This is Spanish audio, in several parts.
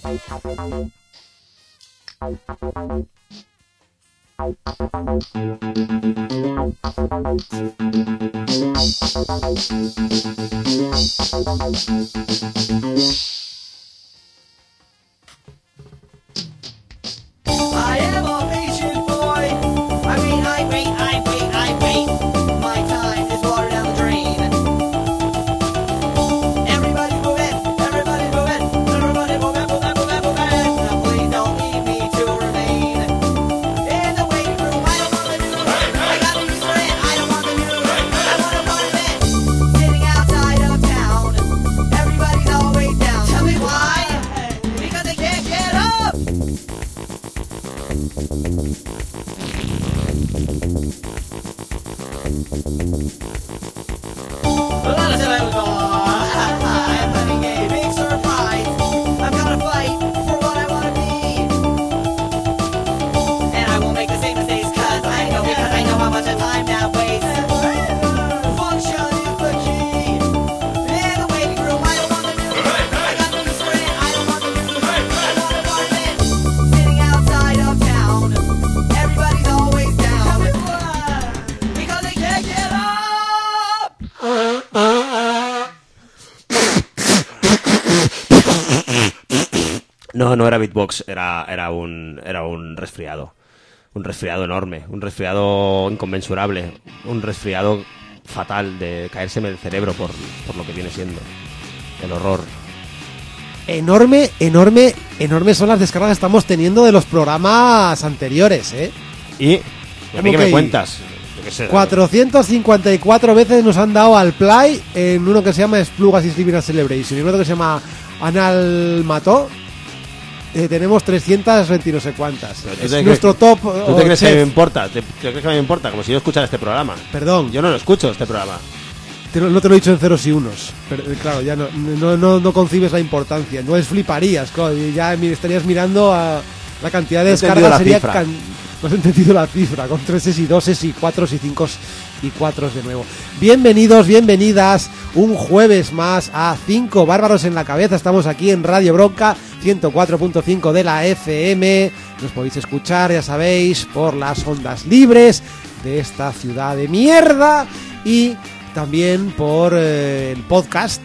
No era beatbox, era un resfriado. Un resfriado enorme, un resfriado inconmensurable, un resfriado fatal de caérseme el cerebro por lo que viene siendo el horror. Enorme son las descargas que estamos teniendo de los programas anteriores, ¿eh? ¿Y? ¿A mí qué me cuentas? Yo qué sé, 454 veces nos han dado al play en uno que se llama Splugas y Slivina Celebration y otro que se llama Anal Mató. Tenemos 320 y no sé cuántas. Es nuestro top. ¿Tú te crees que me importa? ¿Te crees que me importa? Como si yo escuchara este programa. Perdón. Yo no lo escucho, este programa. No te lo he dicho en ceros y unos. Pero, claro, ya no concibes la importancia. No fliparías, claro, ya estarías mirando a la cantidad de descargas. Sería no has entendido la cifra. Con 3 y 2 y 4 y 5 y 4 de nuevo. Bienvenidos, bienvenidas un jueves más a 5 Bárbaros en la Cabeza. Estamos aquí en Radio Bronca 104.5 de la FM. Nos podéis escuchar, ya sabéis, por las ondas libres de esta ciudad de mierda y también por el podcast.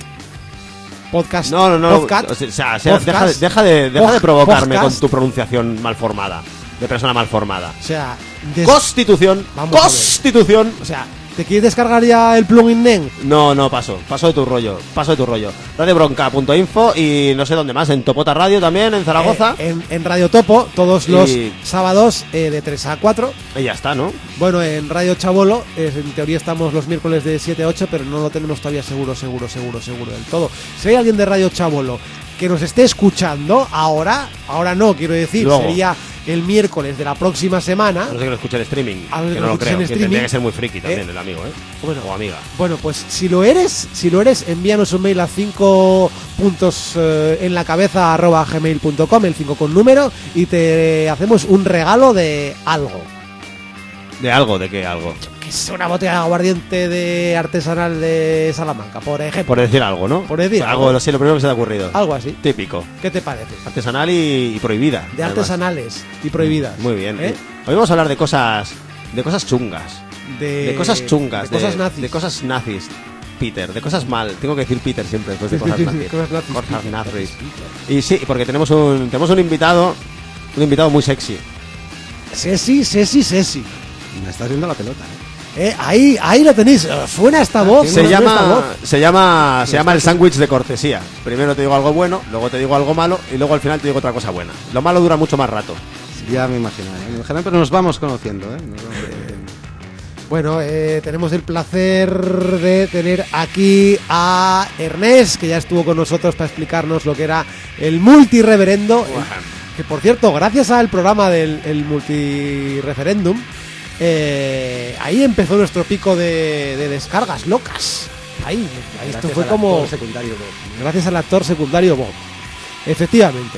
No. Podcast, o sea, deja de provocarme con tu pronunciación mal formada. De persona mal formada. O sea, Constitución. Constitución. O sea, ¿te quieres descargar ya el plugin NEN? No, paso de tu rollo. Radiobronca.info y no sé dónde más, en Topota Radio también, en Zaragoza. En Radio Topo, todos los sábados de 3 a 4. Y ya está, ¿no? Bueno, en Radio Chabolo, en teoría estamos los miércoles de 7 a 8, pero no lo tenemos todavía seguro del todo. Si hay alguien de Radio Chabolo que nos esté escuchando ahora no, quiero decir, luego sería el miércoles de la próxima semana. No sé que lo escuche en streaming, que no lo creo, que tendría que ser muy friki también el amigo, bueno, o amiga. Bueno, pues si lo eres, envíanos un mail a 5 puntos en la cabeza @gmail.com, el 5 con número, y te hacemos un regalo de algo. ¿De algo? ¿De qué algo? Que es una botella de aguardiente de artesanal de Salamanca, por ejemplo. Por decir algo, ¿no? Por decir algo. Lo primero que se te ha ocurrido. Algo así. Típico. ¿Qué te parece? Artesanal y prohibida. De además. Artesanales y prohibidas. Muy bien. Hoy vamos a hablar de cosas chungas. De cosas chungas. De cosas nazis. De cosas nazis. Peter, de cosas mal. Tengo que decir Peter siempre después de cosas nazis. Cosas nazis. Y sí, porque tenemos un invitado muy sexy. Sexy. Me estás viendo la pelota, ahí lo tenéis. Suena esta voz. Se llama el sándwich de cortesía. Primero te digo algo bueno, luego te digo algo malo y luego al final te digo otra cosa buena. Lo malo dura mucho más rato. Ya me imagino, pero nos vamos conociendo, Bueno, tenemos el placer de tener aquí a Ernest, que ya estuvo con nosotros para explicarnos lo que era el multireferendo. Que por cierto, gracias al programa del multireferéndum, ahí empezó nuestro pico de descargas locas. Ahí esto fue como gracias al actor secundario Bob. Efectivamente.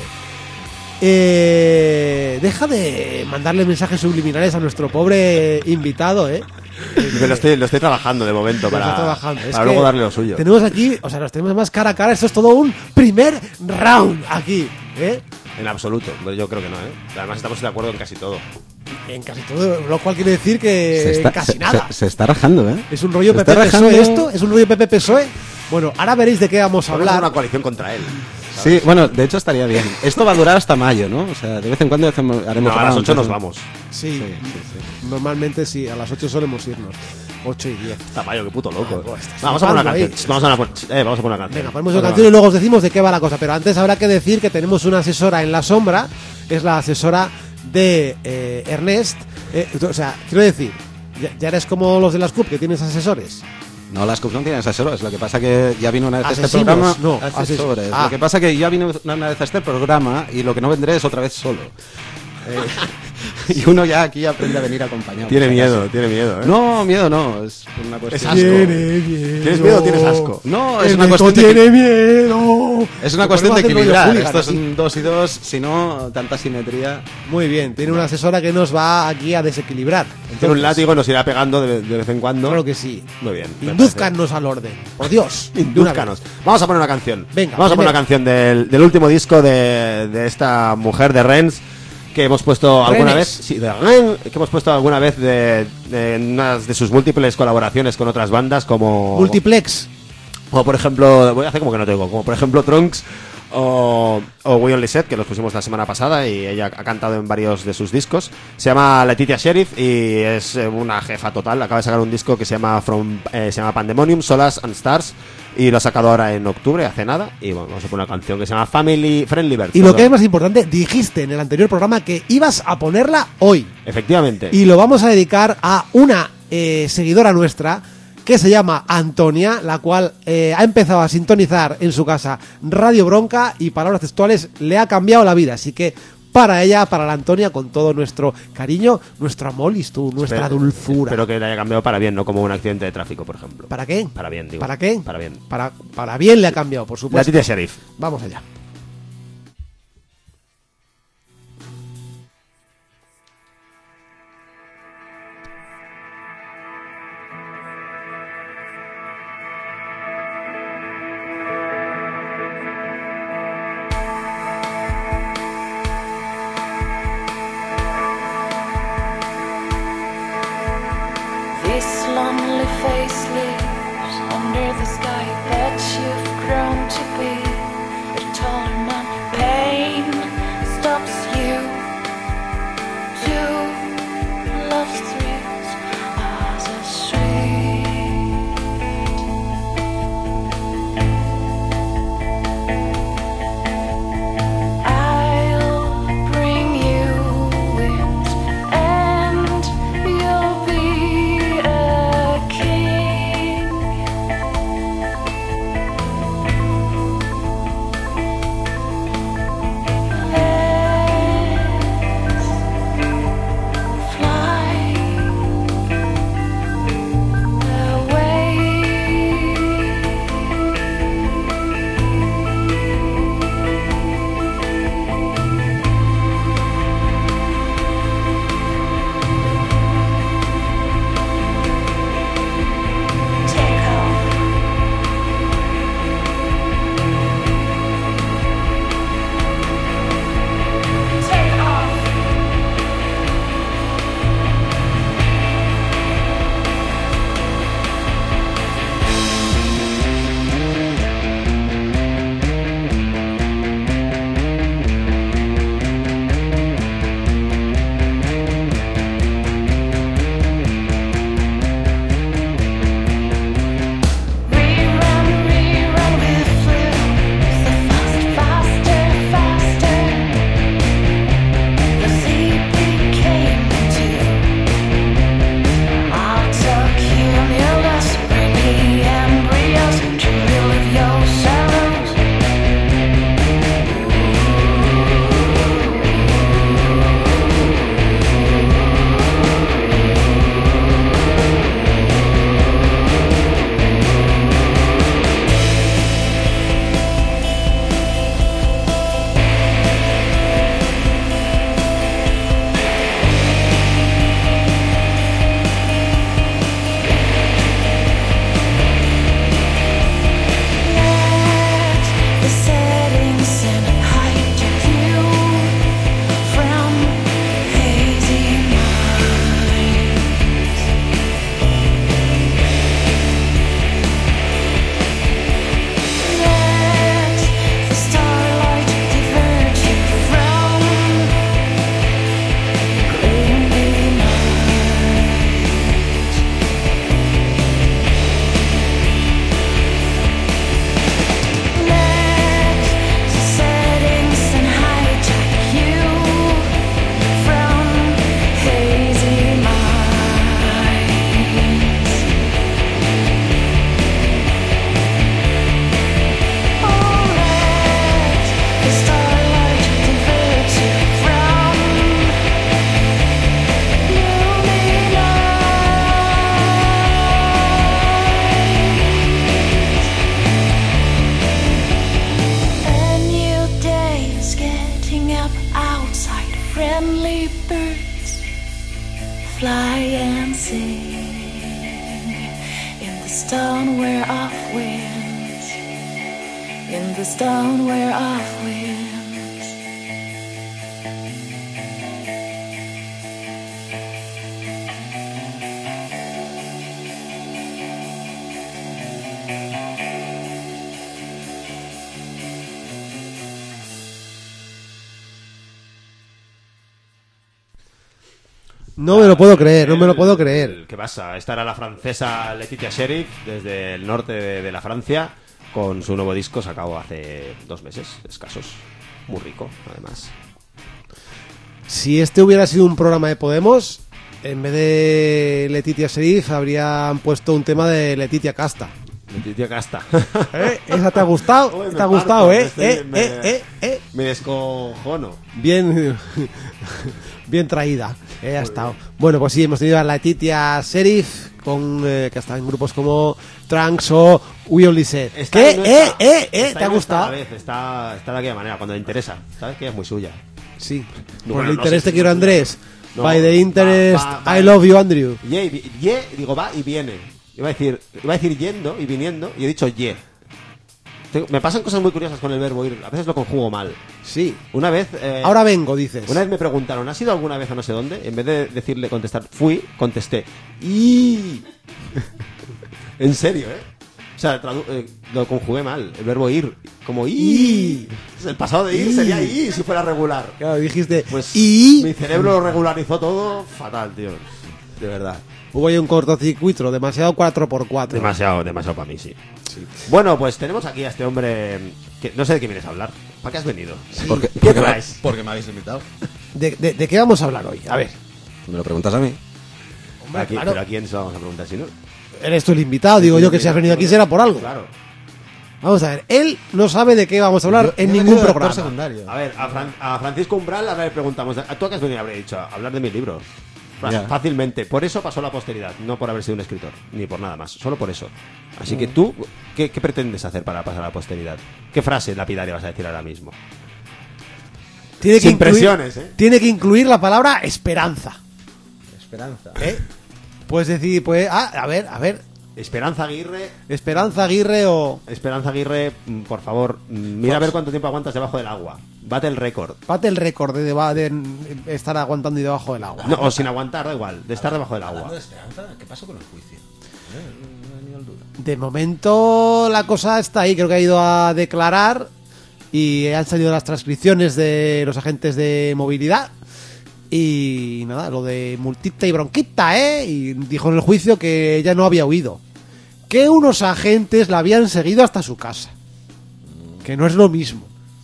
Deja de mandarle mensajes subliminales a nuestro pobre invitado, Lo estoy trabajando de momento para luego darle lo suyo. Tenemos aquí, o sea, nos tenemos más cara a cara. Esto es todo un primer round aquí, En absoluto, yo creo que no, ¿eh? Además estamos de acuerdo en casi todo. En casi todo, lo cual quiere decir que casi nada. Se está rajando, ¿eh? ¿Es un rollo PP-PSOE esto? ¿Es un rollo PP-PSOE? Bueno, ahora veréis de qué vamos a hablar. Una coalición contra él. ¿Sabes? Sí, bueno, de hecho estaría bien. Esto va a durar hasta mayo, ¿no? O sea, de vez en cuando haremos... No, a las 8 nos vamos. Sí. Normalmente sí, a las 8 solemos irnos. 8 y 10. Tamayo, qué puto loco. Vamos a poner una canción. Vamos a poner una canción. Venga, ponemos una canción y luego os decimos de qué va la cosa. Pero antes habrá que decir que tenemos una asesora en la sombra. Es la asesora de Ernest. O sea, quiero decir, ya eres como los de las CUP, que tienes asesores. No, las CUP no tienen asesores. Lo que pasa que ya vino una vez a este Asesinos, programa. no, asesores. Lo que pasa que ya vino una vez a este programa y lo que no vendré es otra vez solo. Y uno ya aquí aprende a venir acompañado. Tiene miedo, ¿eh? No, miedo no, es una cuestión. Es asco. ¿Tienes miedo o tienes asco? No, es una cuestión de tiene miedo. Es una cuestión de equilibrar. Esto es son 2 y 2, si no, tanta simetría. Muy bien, tiene una asesora que nos va aquí a desequilibrar. Tiene un látigo, nos irá pegando de vez en cuando. Claro que sí. Muy bien. Indúzcanos al orden. Por Dios. Indúzcanos. Vamos a poner una canción. Venga, vamos a poner una canción del último disco de esta mujer de Rennes, que hemos puesto alguna vez, sí, de Rennes, que hemos puesto alguna vez de unas de sus múltiples colaboraciones con otras bandas como Multiplex. O por ejemplo, voy a hacer como que no tengo, como por ejemplo Trunks o We Only Said, que los pusimos la semana pasada y ella ha cantado en varios de sus discos. Se llama Letitia Sheriff y es una jefa total. Acaba de sacar un disco que se llama Pandemonium, Solas and Stars, y lo ha sacado ahora en octubre, hace nada. Y bueno, vamos a poner una canción que se llama Family Friendly Birds. Y lo que es más importante, dijiste en el anterior programa que ibas a ponerla hoy. Efectivamente. Y lo vamos a dedicar a una seguidora nuestra que se llama Antonia, la cual ha empezado a sintonizar en su casa Radio Bronca y, palabras textuales, le ha cambiado la vida. Así que para ella, para la Antonia, con todo nuestro cariño, nuestro amor y nuestra dulzura. Espero que le haya cambiado para bien, no como un accidente de tráfico, por ejemplo. ¿Para qué? Para bien, digo. ¿Para qué? Para bien. Para bien le ha cambiado, por supuesto. Letitia Sheriff. Vamos allá. This lonely face lives under the sky that you've grown to be. A taller man, pain stops you. Two love's thrills as a street. I'll bring you wind and you'll be a king. friendly birds fly and sing in the stone whereof winds, in the stone whereof winds. No me lo puedo creer, no me lo puedo creer. ¿Qué pasa? Esta era la francesa Laetitia Sheriff, desde el norte de la Francia, con su nuevo disco sacado hace 2 meses escasos. Muy rico, además. Si este hubiera sido un programa de Podemos, en vez de Laetitia Sheriff habrían puesto un tema de Laetitia Casta. Laetitia Casta. ¿Esa te ha gustado? Uy, ¿Te ha gustado, me Me descojono. Bien, bien traída. Ha estado. Bueno, pues sí, hemos tenido a Laetitia Sheriff, que está en grupos como Trunks o We Only Said. ¿Qué? ¿Te ha gustado? Está de aquella manera, cuando le interesa. ¿Sabes que es muy suya? Sí. No, Por bueno, el no interés sé te quiero, Andrés. No, By the interest, va, I love you, Andrew. Digo, va y viene. Iba a decir yendo y viniendo, y he dicho ye. Me pasan cosas muy curiosas con el verbo ir. A veces lo conjugo mal. Sí. Una vez... Ahora vengo, dices. Una vez me preguntaron, ¿has ido alguna vez a no sé dónde? En vez de decirle contestar, fui, contesté. Y... En serio, ¿eh? O sea, lo conjugué mal. El verbo ir, como y. El pasado de ir sería y si fuera regular. Claro, dijiste pues y. Mi cerebro lo regularizó todo fatal, tío. De verdad. Hubo ahí un cortocircuito, demasiado 4x4. Demasiado para mí, sí. Bueno, pues tenemos aquí a este hombre que no sé de qué vienes a hablar. ¿Para qué has venido? Sí. ¿Qué traes? Porque me habéis invitado. ¿De qué vamos a hablar hoy? A ver. Me lo preguntas a mí. Hombre, Claro. ¿Pero a quién se lo vamos a preguntar si no? Eres tú el invitado, digo yo que si has venido aquí será por algo. Claro. Vamos a ver, él no sabe de qué vamos a hablar en ningún programa. Secundario. A ver, a Francisco Umbral ahora le preguntamos, ¿a tú a qué has venido? Habré dicho, a hablar de mis libros. Fácilmente. Por eso pasó a la posteridad, no por haber sido un escritor, ni por nada más, solo por eso. Así que tú, ¿qué pretendes hacer para pasar a la posteridad? ¿Qué frase lapidaria vas a decir ahora mismo? Sin presiones, ¿eh? Tiene que incluir la palabra esperanza. Esperanza. Puedes decir, pues, a ver. Esperanza Aguirre, Esperanza Aguirre, por favor, mira a ver cuánto tiempo aguantas debajo del agua. Bate el récord. Bate el récord de estar aguantando y debajo del agua. No, o sin aguantar, da igual, de estar debajo del agua. Hablando de esperanza, ¿qué pasó con el juicio? No he venido al duda. De momento la cosa está ahí, creo que ha ido a declarar y han salido las transcripciones de los agentes de movilidad y nada, lo de multita y bronquita, y dijo en el juicio que ella no había huido, que unos agentes la habían seguido hasta su casa, que no es lo mismo,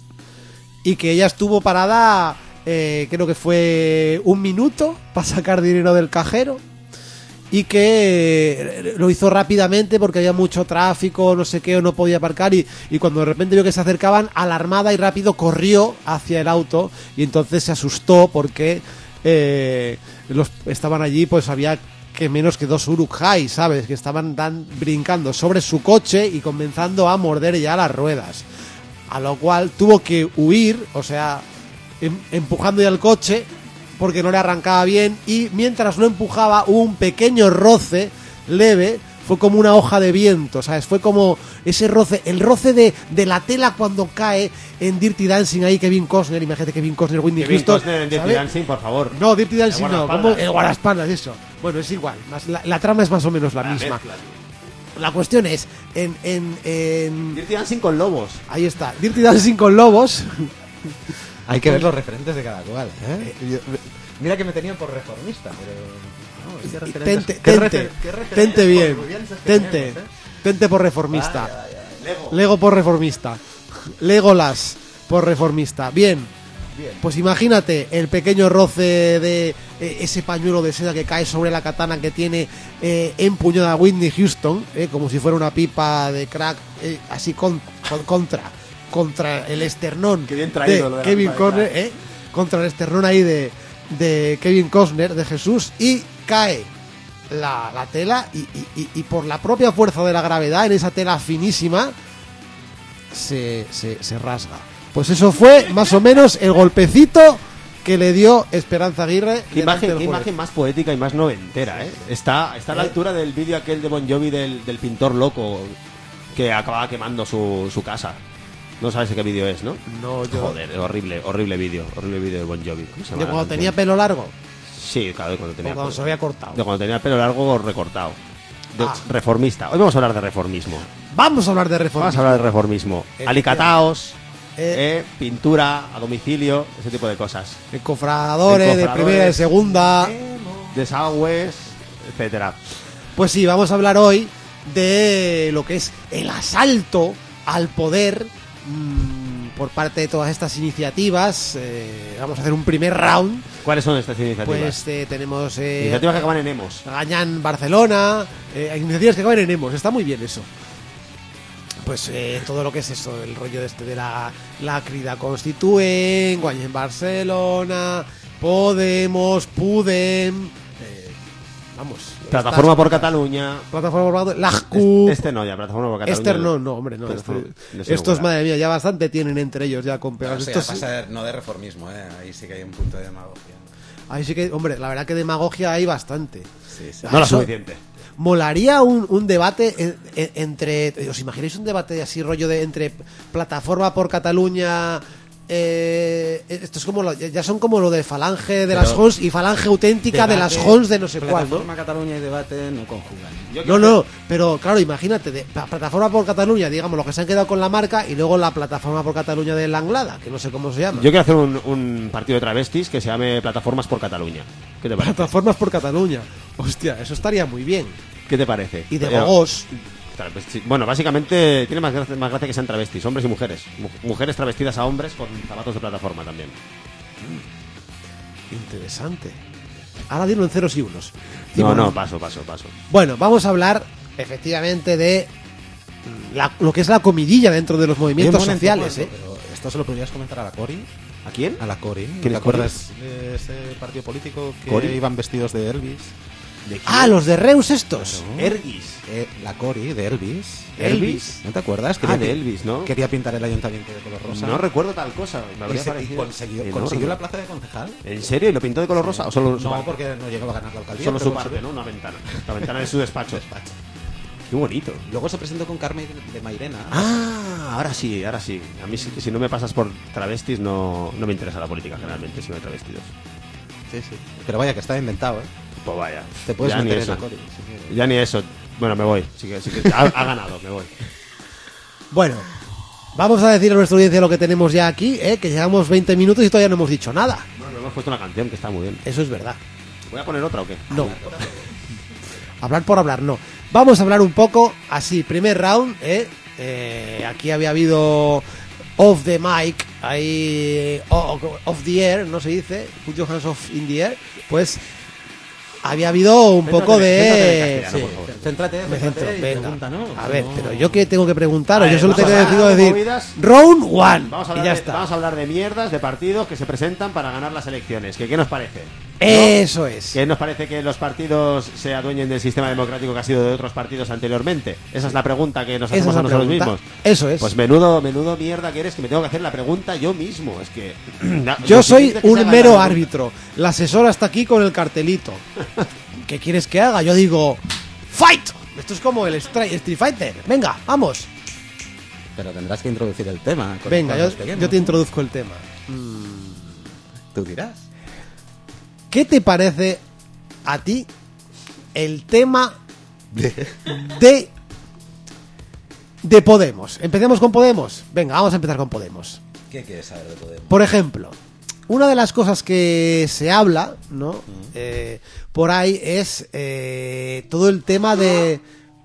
y que ella estuvo parada, creo que fue 1 minuto para sacar dinero del cajero y que lo hizo rápidamente porque había mucho tráfico, no sé qué, o no podía aparcar y cuando de repente vio que se acercaban, alarmada y rápido corrió hacia el auto y entonces se asustó porque estaban allí, pues había que menos que 2 Uruk-hai, ¿sabes? Que estaban brincando sobre su coche y comenzando a morder ya las ruedas, a lo cual tuvo que huir, o sea, empujando ya el coche porque no le arrancaba bien y mientras lo empujaba hubo un pequeño roce leve, fue como una hoja de viento, ¿sabes? Fue como ese roce, el roce de la tela cuando cae en Dirty Dancing ahí Kevin Costner, imagínate Kevin Costner, Whitney Houston. Kevin Costner en Dirty Dancing, por favor. No, Dirty Dancing no, como el guardaespaldas, eso. Bueno, es igual, la trama es más o menos la misma. La cuestión es, en Dirty Dancing con lobos. Ahí está, Dirty Dancing con lobos. Hay que ver los referentes de cada cual, Mira que me tenían por reformista, pero... Tente bien. Tente por reformista. Lego por reformista. Legolas por reformista. Bien. Pues imagínate el pequeño roce de ese pañuelo de seda que cae sobre la katana que tiene empuñada Whitney Houston, como si fuera una pipa de crack, así contra el esternón de Kevin Costner, contra el esternón ahí de Kevin Costner, de Jesús, y cae la tela y por la propia fuerza de la gravedad en esa tela finísima se rasga. Pues eso fue más o menos el golpecito que le dio Esperanza Aguirre. Qué imagen más poética y más noventera, ¿eh? Está a la altura del vídeo aquel de Bon Jovi del pintor loco que acababa quemando su casa. No sabes qué vídeo es, ¿no? No, yo... Joder, horrible vídeo de Bon Jovi. ¿Cómo se llama ¿De cuando tenía pelo largo? Sí, claro, cuando tenía... O cuando se había cortado. De cuando tenía el pelo largo recortado. Reformista. Hoy vamos a hablar de reformismo. Vamos a hablar de reformismo. Alicataos, pintura a domicilio, ese tipo de cosas. Encofradores de primera y segunda. Desagües, etcétera. Pues sí, vamos a hablar hoy de lo que es el asalto al poder por parte de todas estas iniciativas. Vamos a hacer un primer round. ¿Cuáles son estas iniciativas? Pues tenemos... iniciativas que acaban en emos. Gañán, Barcelona, iniciativas que acaban en emos. Está muy bien eso. Pues todo lo que es eso, el rollo de la Crida Constituent, Gañán, Barcelona, Podemos, Pudem... vamos... Plataforma por Cataluña. Plataforma por la CUP. Plataforma por Cataluña. No, hombre, no. Estos, madre mía, ya bastante tienen entre ellos ya con pegados. Esto pasa no de reformismo, ahí sí que hay un punto de demagogia. Ahí sí que, hombre, la verdad que demagogia hay bastante. Sí. No la suficiente. Molaría un debate entre... ¿Os imagináis un debate así rollo entre Plataforma por Cataluña... esto es como ya son como lo de Falange de las Jons y Falange auténtica de las Jons de no sé cuál, ¿no? Plataforma Cataluña y debate no conjugan. No, pero claro, imagínate, Plataforma por Cataluña, digamos, lo que se han quedado con la marca, y luego la Plataforma por Cataluña de la Anglada, que no sé cómo se llama. Yo quiero hacer un partido de travestis que se llame Plataformas por Cataluña. ¿Qué te parece? Plataformas por Cataluña. Hostia, eso estaría muy bien. ¿Qué te parece? Y de gogos. Bueno, básicamente tiene más gracia que sean travestis, hombres y mujeres. Mujeres travestidas a hombres con zapatos de plataforma también. Interesante. Ahora dilo en ceros y unos. Paso. Bueno, vamos a hablar efectivamente de lo que es la comidilla dentro de los movimientos sociales. Pero esto se lo podrías comentar a la Cori. ¿A quién? A la Cori. ¿Quién ¿Te acuerdas de ese partido político que ¿Cori? iban vestidos de Elvis? Los de Reus estos. Claro. La Cori de Elvis. ¿Elvis? ¿No te acuerdas? De Elvis, ¿no? Quería pintar el ayuntamiento de color rosa. No recuerdo tal cosa. Me habría parecido. ¿Consiguió la plaza de concejal? ¿En serio? ¿Y lo pintó de color rosa? ¿O solo No, porque no llegaba a ganar la alcaldía. Solo su parte, ¿no? Una ventana. La ventana de su despacho. Qué bonito. Luego se presentó con Carmen de Mairena. Ahora sí. A mí si no me pasas por travestis no me interesa la política generalmente, si no hay travestidos. Sí. Pero vaya, que está inventado, ¿eh? Pues vaya. Te puedes ya meter ni en la eso. Cori. Sí. Ya ni eso. Bueno, me voy. Sí que ha ganado, me voy. Bueno, vamos a decir a nuestra audiencia lo que tenemos ya aquí, que llevamos 20 minutos y todavía no hemos dicho nada. Bueno, hemos puesto una canción que está muy bien. Eso es verdad. ¿Voy a poner otra o qué? No. Hablar por hablar, no. Vamos a hablar un poco, así, primer round, aquí había habido off the mic, ahí, off the air, no se dice, put your hands off in the air, pues había habido un poco de... Céntrate, Me centro, y venga. pregunta, ¿no? A ver, pero yo qué tengo que preguntar, yo solo vamos tengo a decidido hablar de decir movidas. round one y ya está. Vamos a hablar de mierdas, de partidos que se presentan para ganar las elecciones. ¿Qué nos parece? Eso es. ¿Qué nos parece que los partidos se adueñen del sistema democrático que ha sido de otros partidos anteriormente? Esa es la pregunta que nos hacemos a nosotros mismos. Eso es. Pues menudo mierda que eres, que me tengo que hacer la pregunta yo mismo. Es que yo soy un mero árbitro. La asesora está aquí con el cartelito. ¿Qué quieres que haga? Yo digo, ¡fight! Esto es como el Street Fighter. Venga, vamos. Pero tendrás que introducir el tema. Venga, yo te introduzco el tema. Tú dirás. ¿Qué te parece a ti el tema de Podemos? Empecemos con Podemos. Venga, vamos a empezar con Podemos. ¿Qué quieres saber de Podemos? Por ejemplo, una de las cosas que se habla, ¿no? Por ahí es todo el tema de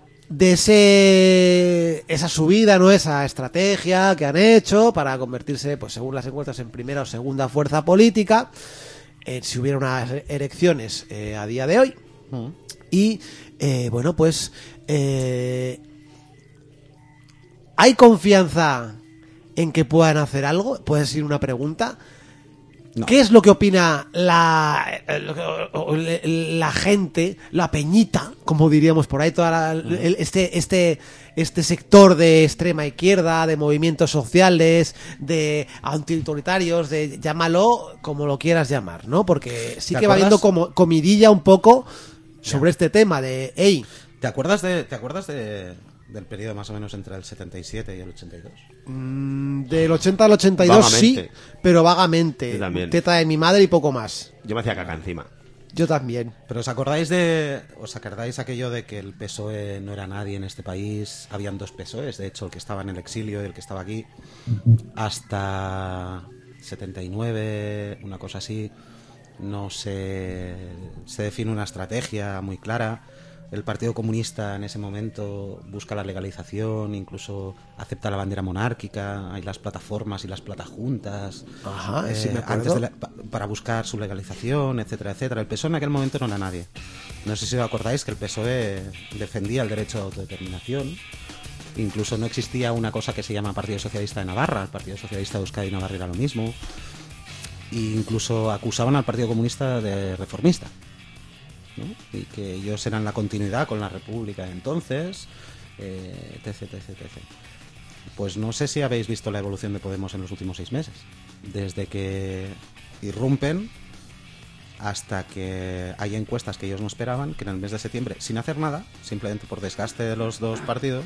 esa subida, ¿no? Esa estrategia que han hecho para convertirse, pues según las encuestas, en primera o segunda fuerza política, si hubiera unas elecciones a día de hoy. Y bueno, pues ¿hay confianza en que puedan hacer algo? Puede ser una pregunta. No. ¿Qué es lo que opina la gente, la peñita, como diríamos por ahí, este sector de extrema izquierda, de movimientos sociales, de antiautoritarios, de llámalo como lo quieras llamar, ¿no? Porque sí que va viendo como comidilla un poco sobre este tema de, hey, ¿Te acuerdas del periodo más o menos entre el 77 y el 82? Del 80 al 82 Vagamente. sí, pero vagamente. Yo también. Teta de mi madre y poco más. Yo me hacía caca encima. Yo también. Pero ¿os acordáis aquello de que el PSOE no era nadie en este país? Habían dos PSOEs, de hecho, el que estaba en el exilio y el que estaba aquí. Hasta 79, una cosa así, no se define una estrategia muy clara. El Partido Comunista en ese momento busca la legalización, incluso acepta la bandera monárquica, hay las plataformas y las platajuntas Ajá, sí me acuerdo. para buscar su legalización, etcétera, etcétera. El PSOE en aquel momento no era nadie. No sé si os acordáis que el PSOE defendía el derecho a autodeterminación. Incluso no existía una cosa que se llama Partido Socialista de Navarra. El Partido Socialista de Euskadi y Navarra era lo mismo. E incluso acusaban al Partido Comunista de reformista, ¿no? Y que ellos eran la continuidad con la República de entonces, etc, etc, etc. Pues no sé si habéis visto la evolución de Podemos en los últimos 6 meses. Desde que irrumpen hasta que hay encuestas que ellos no esperaban, que en el mes de septiembre, sin hacer nada, simplemente por desgaste de los dos partidos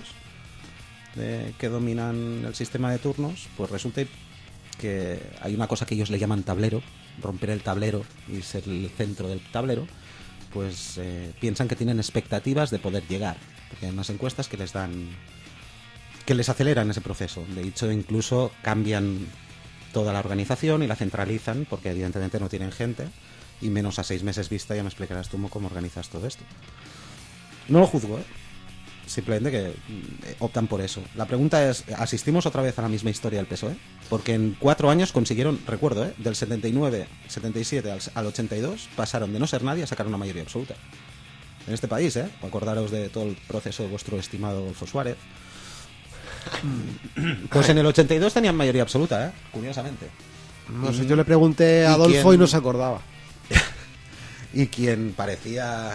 que dominan el sistema de turnos, pues resulta que hay una cosa que ellos le llaman tablero, romper el tablero y ser el centro del tablero. Pues piensan que tienen expectativas de poder llegar, porque hay unas encuestas que les aceleran ese proceso. De hecho, incluso cambian toda la organización y la centralizan, porque evidentemente no tienen gente, y menos a 6 meses vista ya me explicarás tú cómo organizas todo esto. No lo juzgo, simplemente que optan por eso. La pregunta es, ¿asistimos otra vez a la misma historia del PSOE? Porque en 4 años consiguieron, recuerdo, del 79, 77 al 82, pasaron de no ser nadie a sacar una mayoría absoluta. En este país, acordaros de todo el proceso de vuestro estimado Adolfo Suárez. Pues en el 82 tenían mayoría absoluta, curiosamente. No sé, yo le pregunté a Adolfo y no se acordaba. Y quien parecía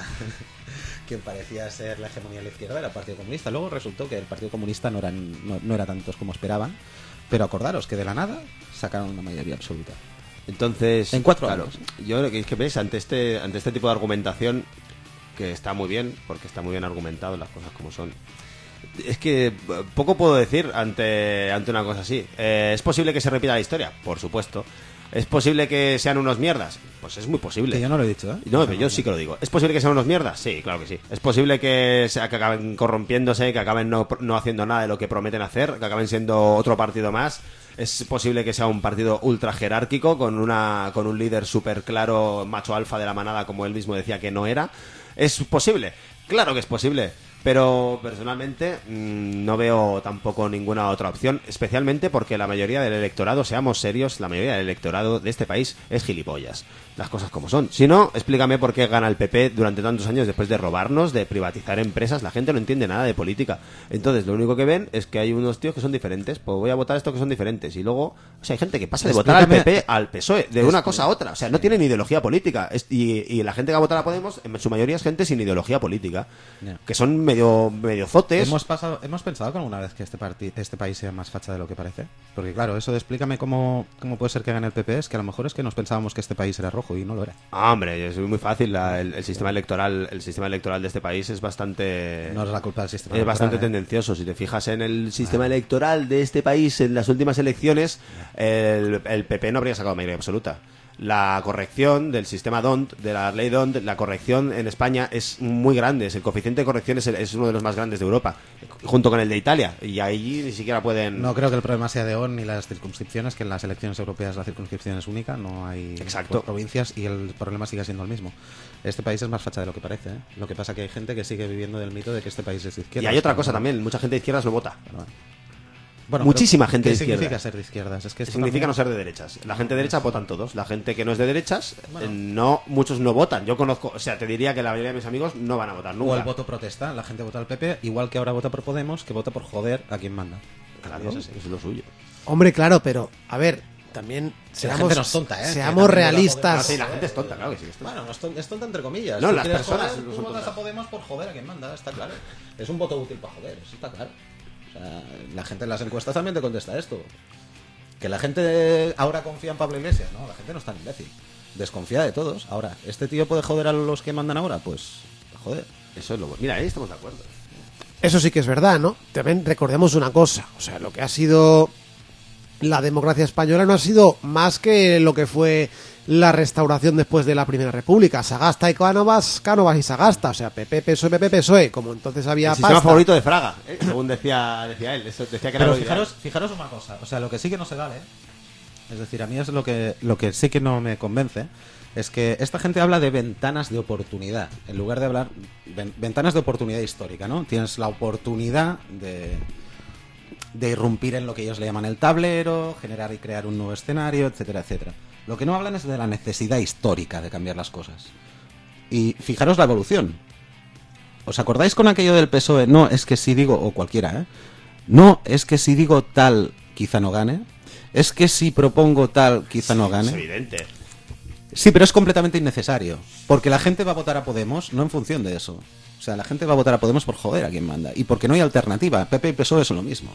ser la hegemonía de la izquierda era el Partido Comunista. Luego resultó que el Partido Comunista no era tantos como esperaban, pero acordaros que de la nada sacaron una mayoría absoluta. Entonces, en 4 claro, años. Yo lo que es que ves ante este tipo de argumentación, que está muy bien, porque está muy bien argumentado las cosas como son. Es que poco puedo decir ante una cosa así. ¿Es posible que se repita la historia? Por supuesto. ¿Es posible que sean unos mierdas? Pues es muy posible. Que yo no lo he dicho, ¿eh? No, pero yo sí que lo digo. ¿Es posible que sean unos mierdas? Sí, claro que sí. ¿Es posible que acaben corrompiéndose, que acaben no haciendo nada de lo que prometen hacer, que acaben siendo otro partido más? ¿Es posible que sea un partido ultra jerárquico con un líder súper claro, macho alfa de la manada, como él mismo decía que no era? ¿Es posible? Claro que es posible. Pero personalmente no veo tampoco ninguna otra opción, especialmente porque la mayoría del electorado, seamos serios, la mayoría del electorado de este país es gilipollas. Las cosas como son. Si no, explícame por qué gana el PP durante tantos años después de robarnos, de privatizar empresas. La gente no entiende nada de política. Entonces, lo único que ven es que hay unos tíos que son diferentes. Pues voy a votar estos que son diferentes. Y luego, o sea, hay gente que pasa de votar al PP al PSOE, de una cosa a otra. O sea, no tienen ideología política. Y la gente que va a votar a Podemos, en su mayoría es gente sin ideología política. Que son medio zotes. ¿Hemos pensado que alguna vez que este país sea más facha de lo que parece? Porque claro, eso de explícame cómo puede ser que gane el PP, es que a lo mejor es que nos pensábamos que este país era rojo y no lo era. Hombre, es muy fácil. El sistema electoral de este país es bastante... No es la culpa del sistema es electoral, bastante tendencioso. Si te fijas en el sistema electoral de este país, en las últimas elecciones, el PP no habría sacado mayoría absoluta. La corrección del sistema DONT, de la ley DONT, la corrección en España es muy grande. El coeficiente de corrección es uno de los más grandes de Europa, junto con el de Italia. Y ahí ni siquiera pueden... No creo que el problema sea de ON ni las circunscripciones, que en las elecciones europeas la circunscripción es única, no hay provincias, y el problema sigue siendo el mismo. Este país es más facha de lo que parece, ¿eh? Lo que pasa que hay gente que sigue viviendo del mito de que este país es de izquierda. Y hay otra cosa también, mucha gente de izquierdas lo vota. Bueno, muchísima gente de izquierda. ¿Qué significa izquierdas. ser de izquierdas? Es que Significa también... no ser de derechas. La gente de derecha votan todos. La gente que no es de derechas, muchos no votan. Yo conozco, o sea, te diría que la mayoría de mis amigos no van a votar nunca. O el voto protesta, la gente vota al PP, igual que ahora vota por Podemos, que vota por joder a quien manda. Claro, eso es lo suyo. Hombre, claro, pero, a ver, también la gente no es tonta, seamos realistas. Sí, la gente es tonta, claro que sí. Bueno, es tonta entre comillas. No, si las personas joder, no tú son votas tontas. a Podemos por joder a quien manda, está claro. Es un voto útil para joder, eso está claro. O sea, la gente en las encuestas también te contesta esto. Que la gente ahora confía en Pablo Iglesias, no, la gente no es tan imbécil. Desconfía de todos. Ahora, ¿este tío puede joder a los que mandan ahora? Pues, joder. Eso es lo bueno. Mira, ahí estamos de acuerdo. Eso sí que es verdad, ¿no? También recordemos una cosa, o sea, lo que ha sido la democracia española no ha sido más que lo que fue la restauración después de la Primera República. Sagasta y Cánovas, Cánovas y Sagasta, o sea, PP, PSOE, como entonces había El sistema pasta. favorito de Fraga, según decía él. Eso decía que era Pero lo ideal. fijaros una cosa, o sea, lo que sí que no se vale, es decir, a mí es lo que sí que no me convence, es que esta gente habla de ventanas de oportunidad, en lugar de hablar ventanas de oportunidad histórica, ¿no? Tienes la oportunidad de irrumpir en lo que ellos le llaman el tablero, generar y crear un nuevo escenario, etcétera, etcétera. Lo que no hablan es de la necesidad histórica de cambiar las cosas. Y fijaros la evolución. ¿Os acordáis con aquello del PSOE? No, es que si digo, o cualquiera, ¿eh? No, es que si digo tal, quizá no gane. Es que si propongo tal, quizá no gane. Es evidente. Sí, pero es completamente innecesario. Porque la gente va a votar a Podemos no en función de eso. O sea, la gente va a votar a Podemos por joder a quien manda. Y porque no hay alternativa. PP y PSOE son lo mismo.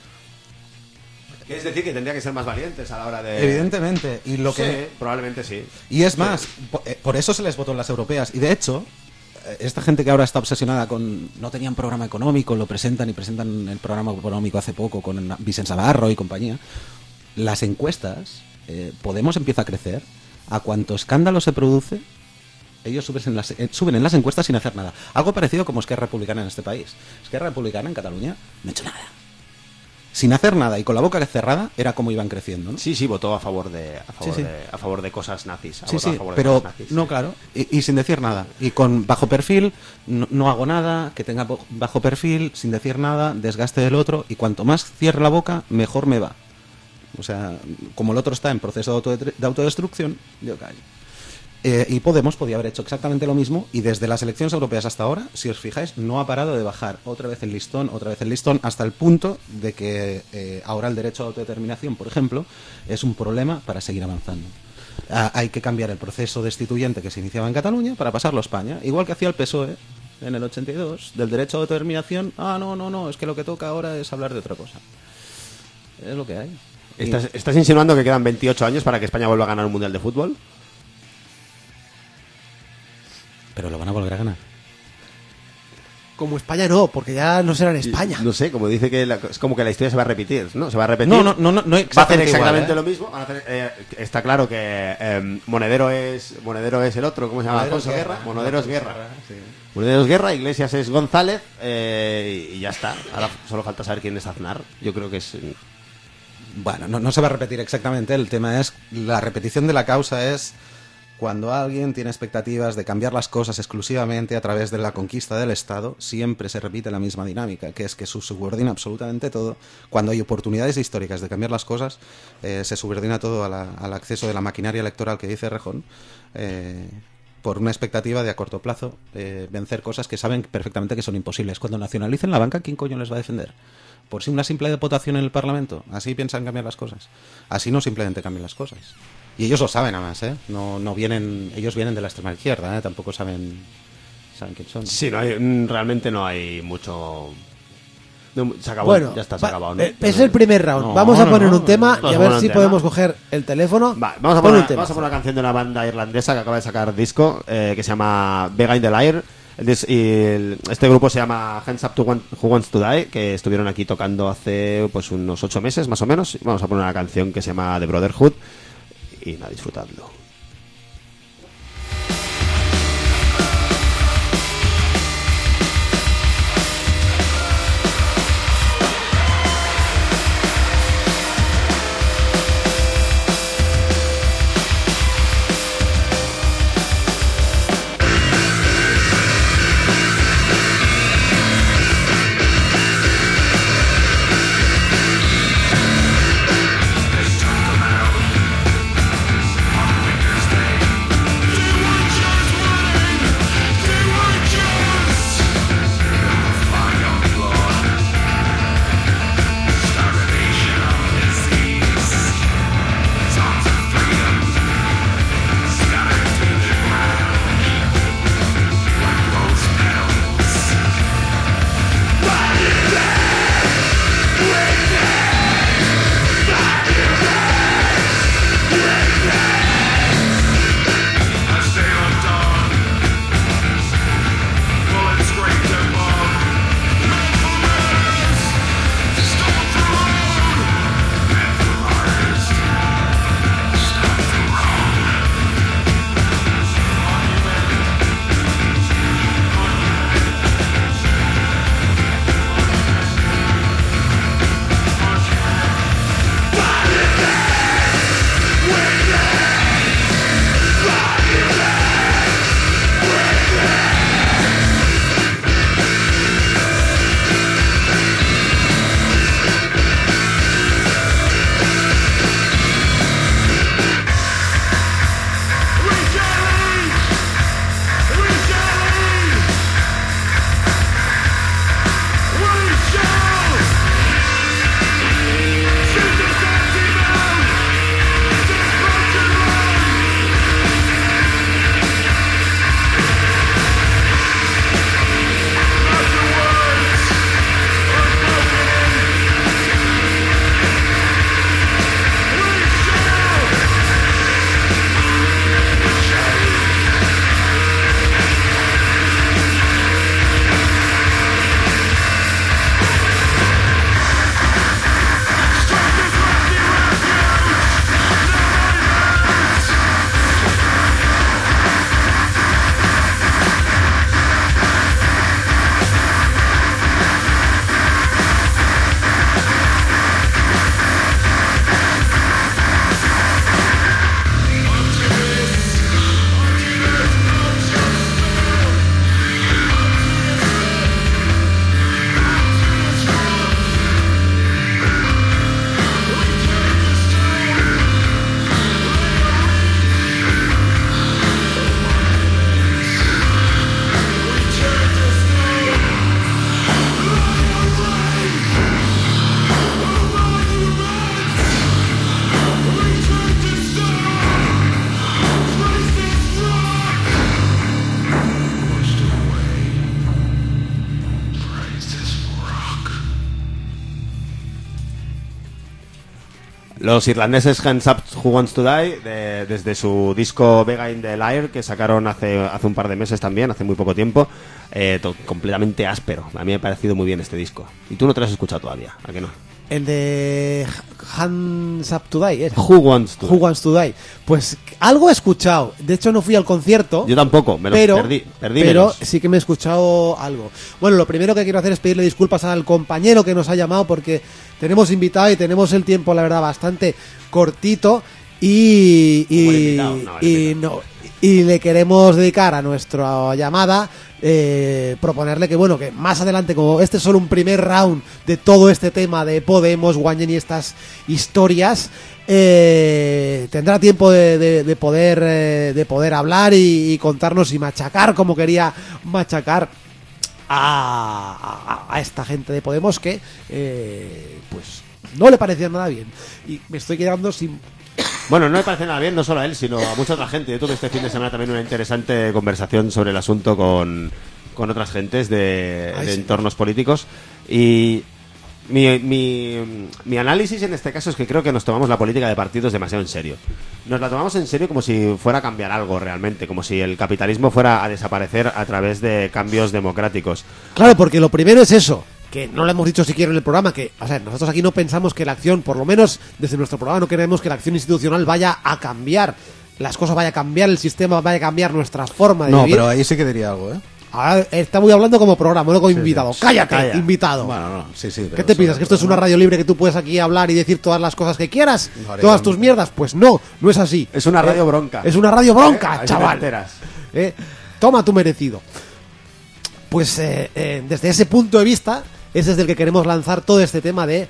¿Quieres decir que tendría que ser más valientes a la hora de...? Evidentemente. Y lo Sí, que... probablemente sí. Y es más, por eso se les votó en las europeas. Y de hecho, esta gente que ahora está obsesionada con... No tenían programa económico, lo presentan y presentan el programa económico hace poco con Vicente Navarro y compañía. Las encuestas, Podemos empieza a crecer. A cuanto escándalo se produce, ellos suben en las encuestas sin hacer nada. Algo parecido como Esquerra Republicana en este país. Esquerra Republicana en Cataluña no ha hecho nada. Sin hacer nada y con la boca cerrada era como iban creciendo, ¿no? Sí, votó a favor de cosas nazis. Sí, Votó a favor de pero cosas nazis. no, claro, y sin decir nada. Y con bajo perfil, no hago nada, que tenga bajo perfil, sin decir nada, desgaste del otro, y cuanto más cierre la boca, mejor me va. O sea, como el otro está en proceso de autodestrucción, yo callo. Y Podemos podía haber hecho exactamente lo mismo, y desde las elecciones europeas hasta ahora, si os fijáis, no ha parado de bajar otra vez el listón, hasta el punto de que ahora el derecho a autodeterminación, por ejemplo, es un problema para seguir avanzando. Hay que cambiar el proceso destituyente que se iniciaba en Cataluña para pasarlo a España, igual que hacía el PSOE en el 82, del derecho a autodeterminación. No, es que lo que toca ahora es hablar de otra cosa. Es lo que hay. ¿Estás insinuando que quedan 28 años para que España vuelva a ganar un Mundial de Fútbol? Pero lo van a volver a ganar. Como España no, porque ya no será en España. No sé, como dice que es como que la historia se va a repetir, ¿no? Se va a repetir. No va a hacer exactamente igual, lo mismo. Van a hacer, está claro que Monedero es el otro, ¿cómo se llama? Alfonso Guerra. Monedero es Guerra. Sí. Monedero es Guerra, Iglesias es González, y ya está. Ahora solo falta saber quién es Aznar. Yo creo que es... Bueno, no se va a repetir exactamente. El tema es, la repetición de la causa es cuando alguien tiene expectativas de cambiar las cosas exclusivamente a través de la conquista del Estado, siempre se repite la misma dinámica, que es que se subordina absolutamente todo. Cuando hay oportunidades históricas de cambiar las cosas, se subordina todo al acceso de la maquinaria electoral que dice Rejón, por una expectativa de a corto plazo vencer cosas que saben perfectamente que son imposibles. Cuando nacionalicen la banca, ¿quién coño les va a defender? ¿Por una simple votación en el Parlamento? ¿Así piensan cambiar las cosas? Así no simplemente cambian las cosas. Y ellos lo saben, además, ¿eh? No vienen, ellos vienen de la extrema izquierda, ¿eh? Tampoco saben quién son. Sí, realmente no hay mucho... se acabó, Bueno, ya está, se ha acabado, ¿no? Es el primer round. No, vamos a poner un tema Vamos y a a ver poner si un podemos tema. coger el teléfono. Vamos a poner una canción de una banda irlandesa que acaba de sacar disco, que se llama Vega in the Lair. Este grupo se llama Hands Up to Who Wants to Die, que estuvieron aquí tocando hace pues unos 8 meses más o menos. Vamos a poner una canción que se llama The Brotherhood y nada, disfrutadlo. Let's talk about Los irlandeses Hands Up Who Wants to Die, desde su disco Vega in the Lyre, que sacaron hace un par de meses también, hace muy poco tiempo, completamente áspero. A mí me ha parecido muy bien este disco. Y tú no te lo has escuchado todavía, ¿a que no? El de Hands Up to Die, ¿eh? Who Wants to Die. Pues algo he escuchado. De hecho, no fui al concierto. Yo tampoco, me lo perdí pero menos. Sí que me he escuchado algo. Bueno, lo primero que quiero hacer es pedirle disculpas al compañero que nos ha llamado, porque tenemos invitado y tenemos el tiempo, la verdad, bastante cortito. Y le queremos dedicar a nuestra llamada, proponerle que bueno, que más adelante, como este es solo un primer round de todo este tema de Podemos, Wangen y estas historias, tendrá tiempo de poder hablar y contarnos y machacar como quería machacar a esta gente de Podemos que pues no le parecía nada bien, y me estoy quedando sin... Bueno, no me parece nada bien, no solo a él, sino a mucha otra gente. Yo tuve este fin de semana también una interesante conversación sobre el asunto con otras gentes de entornos políticos. Y mi análisis en este caso es que creo que nos tomamos la política de partidos demasiado en serio. Nos la tomamos en serio como si fuera a cambiar algo realmente, como si el capitalismo fuera a desaparecer a través de cambios democráticos. Claro, porque lo primero es eso, que no lo hemos dicho siquiera en el programa, que, o sea, nosotros aquí no pensamos que la acción, por lo menos desde nuestro programa, no queremos que la acción institucional vaya a cambiar las cosas, vaya a cambiar el sistema, vaya a cambiar nuestra forma de vivir. No, pero ahí sí que diría algo, ¿eh? Ahora estamos hablando como programa, no como invitado. Sí. ¡Cállate, invitado! Bueno, no, sí. ¿Qué te piensas? ¿Que esto es una radio libre que tú puedes aquí hablar y decir todas las cosas que quieras? ¿Todas tus mierdas? Pues no es así. Es una radio bronca. Es una radio bronca, chaval. Toma tu merecido. Pues desde ese punto de vista es desde el que queremos lanzar todo este tema de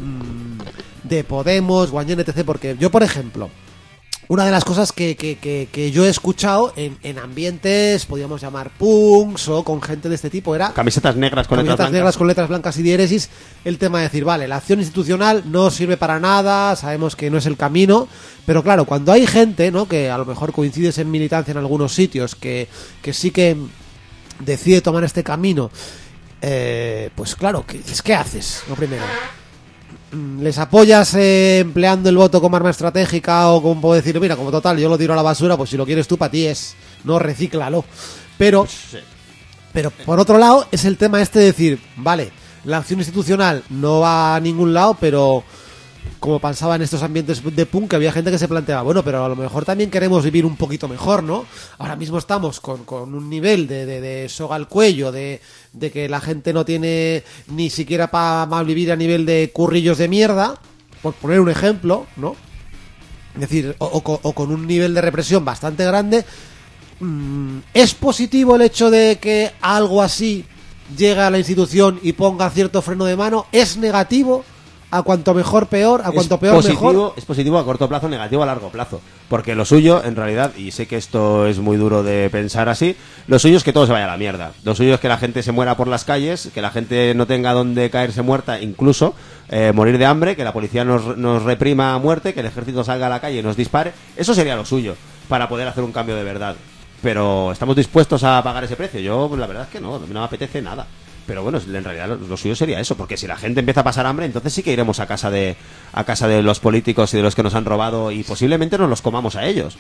Podemos, Wangen, etc. Porque yo, por ejemplo, una de las cosas que yo he escuchado en ambientes, podríamos llamar punks o con gente de este tipo, era camisetas negras con letras blancas y diéresis, el tema de decir, vale, la acción institucional no sirve para nada, sabemos que no es el camino, pero claro, cuando hay gente, ¿no?, que a lo mejor coincides en militancia en algunos sitios, que sí que decide tomar este camino, pues claro, ¿qué haces? Lo primero, ¿les apoyas empleando el voto como arma estratégica o como puedo decir, mira, como total, yo lo tiro a la basura, pues si lo quieres tú, para ti es, no, recíclalo? Pero por otro lado es el tema este de decir, vale, la acción institucional no va a ningún lado, pero como pasaba en estos ambientes de punk, que había gente que se planteaba, bueno, pero a lo mejor también queremos vivir un poquito mejor, ¿no? Ahora mismo estamos con un nivel de soga al cuello, de que la gente no tiene ni siquiera para mal vivir a nivel de currillos de mierda, por poner un ejemplo, ¿no? Es decir, o con un nivel de represión bastante grande. ¿Es positivo el hecho de que algo así llegue a la institución y ponga cierto freno de mano? ¿Es negativo? A cuanto mejor peor, a cuanto peor mejor. Es positivo a corto plazo, negativo a largo plazo. Porque lo suyo, en realidad, y sé que esto es muy duro de pensar así, lo suyo es que todo se vaya a la mierda. Lo suyo es que la gente se muera por las calles, que la gente no tenga donde caerse muerta, incluso morir de hambre, que la policía nos reprima a muerte, que el ejército salga a la calle y nos dispare. Eso sería lo suyo, para poder hacer un cambio de verdad. Pero ¿estamos dispuestos a pagar ese precio? Yo, pues la verdad es que no me apetece nada. Pero bueno, en realidad lo suyo sería eso, porque si la gente empieza a pasar hambre, entonces sí que iremos a casa de los políticos y de los que nos han robado, y posiblemente nos los comamos a ellos.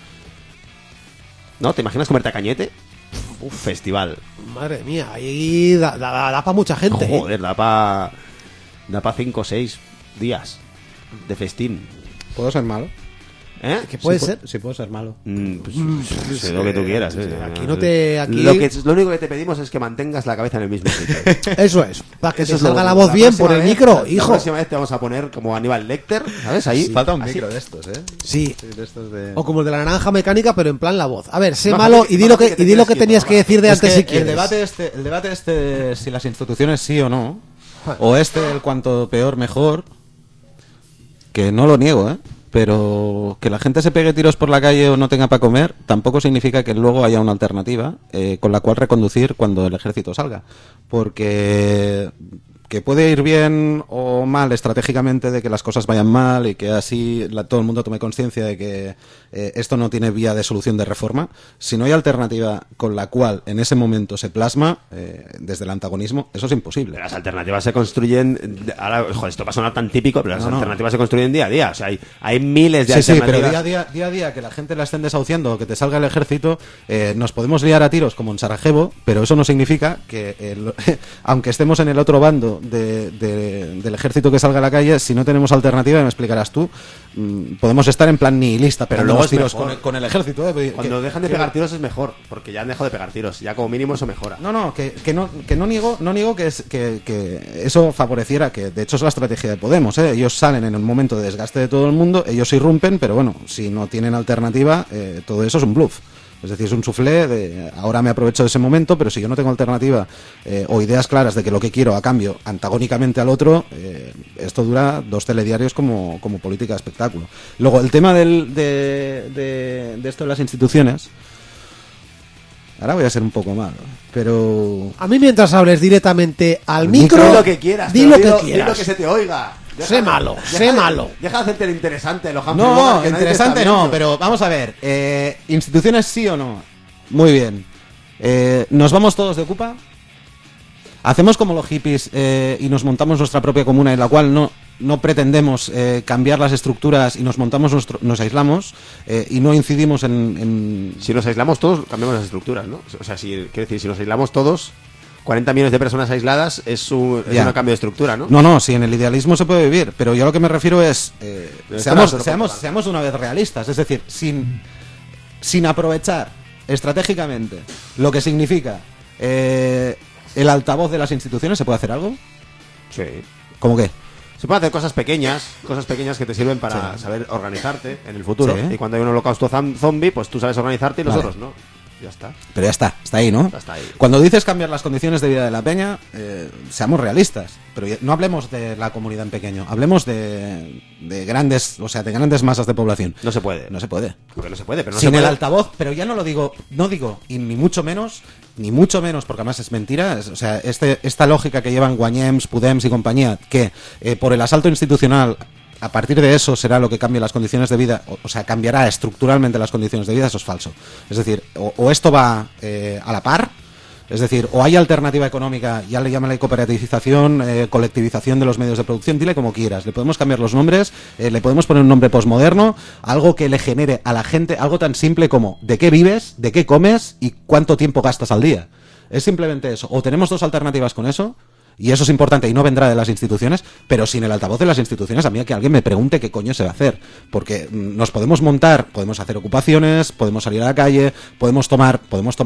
¿No? ¿Te imaginas comerte a Cañete? Festival. Madre mía, ahí da para mucha gente. Joder, da para 5 o 6 días de festín. ¿Puedo ser malo? ¿Eh? ¿Qué puede ser? Sí, puede ser malo. Pues, lo que tú quieras. Aquí no te... Aquí... Lo único que te pedimos es que mantengas la cabeza en el mismo sitio. Eso es. Para que te salga la voz bien por el micro, hijo. La próxima vez te vamos a poner como Aníbal Lecter, ¿sabes? Ahí. Sí, falta un micro de estos, ¿eh? Sí. De estos de... O como el de la naranja mecánica, pero en plan la voz. A ver, sé malo y di lo que tenías que decir de antes si quieres. El debate este, si las instituciones sí o no, o el cuanto peor mejor, que no lo niego, pero que la gente se pegue tiros por la calle o no tenga para comer tampoco significa que luego haya una alternativa con la cual reconducir cuando el ejército salga, porque que puede ir bien o mal estratégicamente, de que las cosas vayan mal y que así todo el mundo tome conciencia de que esto no tiene vía de solución de reforma. Si no hay alternativa con la cual en ese momento se plasma desde el antagonismo, eso es imposible. Pero las alternativas se construyen, ahora, joder, esto va a sonar tan típico, pero las alternativas se construyen día a día. O sea, hay miles de alternativas. Sí, pero día a día que la gente la estén desahuciando o que te salga el ejército, nos podemos liar a tiros como en Sarajevo, pero eso no significa que aunque estemos en el otro bando del ejército que salga a la calle, si no tenemos alternativa, me explicarás tú, podemos estar en plan nihilista, pero luego tiros con el ejército. Cuando dejan de pegar tiros es mejor, porque ya han dejado de pegar tiros, ya como mínimo eso mejora. Que no niego que eso favoreciera, que de hecho es la estrategia de Podemos, ellos salen en un momento de desgaste de todo el mundo, ellos irrumpen, pero bueno, si no tienen alternativa, todo eso es un bluff. Es decir, es un soufflé de ahora me aprovecho de ese momento, pero si yo no tengo alternativa o ideas claras de que lo que quiero a cambio antagónicamente al otro, esto dura 2 telediarios como política de espectáculo. Luego, el tema de esto de las instituciones, ahora voy a ser un poco malo, pero... A mí mientras hables directamente al micro, di lo que quieras, di lo que quieras. Di lo que se te oiga. Sé malo. Deja de hacerte lo interesante, lo No, interesante no, pero vamos a ver. ¿Instituciones sí o no? Muy bien. ¿Nos vamos todos de Ocupa? ¿Hacemos como los hippies y nos montamos nuestra propia comuna en la cual no pretendemos cambiar las estructuras y nos aislamos y no incidimos en... Si nos aislamos todos, cambiamos las estructuras, ¿no? O sea, quiero decir, si nos aislamos todos... 40 millones de personas aisladas es un cambio de estructura, ¿no? No, sí, en el idealismo se puede vivir, pero yo lo que me refiero es seamos una vez realistas, es decir, sin aprovechar estratégicamente lo que significa el altavoz de las instituciones, ¿se puede hacer algo? Sí. ¿Cómo qué? Se pueden hacer cosas pequeñas que te sirven para saber organizarte en el futuro. Sí. Y cuando hay un holocausto zombie, pues tú sabes organizarte y los otros no. Ya está. Pero ya está ahí, ¿no? Está ahí. Cuando dices cambiar las condiciones de vida de la peña, seamos realistas, pero no hablemos de la comunidad en pequeño, hablemos de grandes, o sea, de grandes masas de población. No se puede. Porque no se puede, pero no sin se puede. el altavoz, pero ya no digo, y ni mucho menos, porque además es mentira, o sea, esta lógica que llevan Guanyems, Pudems y compañía, que por el asalto institucional, a partir de eso será lo que cambie las condiciones de vida, o sea, cambiará estructuralmente las condiciones de vida, eso es falso. Es decir, o esto va a la par, es decir, o hay alternativa económica, ya le llaman la cooperativización, colectivización de los medios de producción, dile como quieras, le podemos cambiar los nombres, le podemos poner un nombre posmoderno, algo que le genere a la gente algo tan simple como de qué vives, de qué comes y cuánto tiempo gastas al día. Es simplemente eso. O tenemos 2 alternativas con eso, y eso es importante y no vendrá de las instituciones, pero sin el altavoz de las instituciones, a mí que alguien me pregunte qué coño se va a hacer, porque nos podemos montar, podemos hacer ocupaciones, podemos salir a la calle, podemos tomar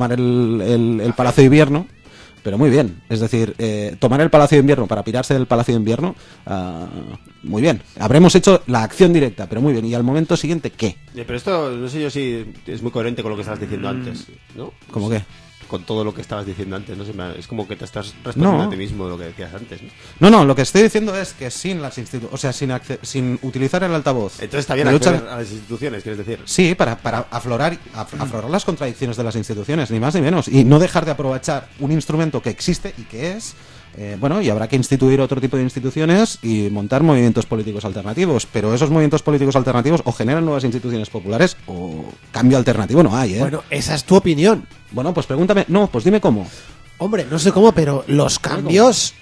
el Palacio de Invierno, pero muy bien, es decir, tomar el Palacio de Invierno para pirarse del Palacio de Invierno, muy bien, habremos hecho la acción directa, pero muy bien, y al momento siguiente, ¿qué? Pero esto, no sé yo si es muy coherente con lo que estabas diciendo antes, ¿no? ¿Cómo qué? Con todo lo que estabas diciendo antes, no sé, es como que te estás respondiendo a ti mismo lo que decías antes, ¿no? No, lo que estoy diciendo es que sin las instituciones, o sea, sin utilizar el altavoz. Entonces está bien acceder a las instituciones, ¿quieres decir? Sí, para aflorar las contradicciones de las instituciones, ni más ni menos, y no dejar de aprovechar un instrumento que existe y que es y habrá que instituir otro tipo de instituciones y montar movimientos políticos alternativos, pero esos movimientos políticos alternativos o generan nuevas instituciones populares o cambio alternativo no hay, ¿eh? Bueno, esa es tu opinión. Bueno, pues pregúntame, pues dime cómo. Hombre, no sé cómo, pero los cambios...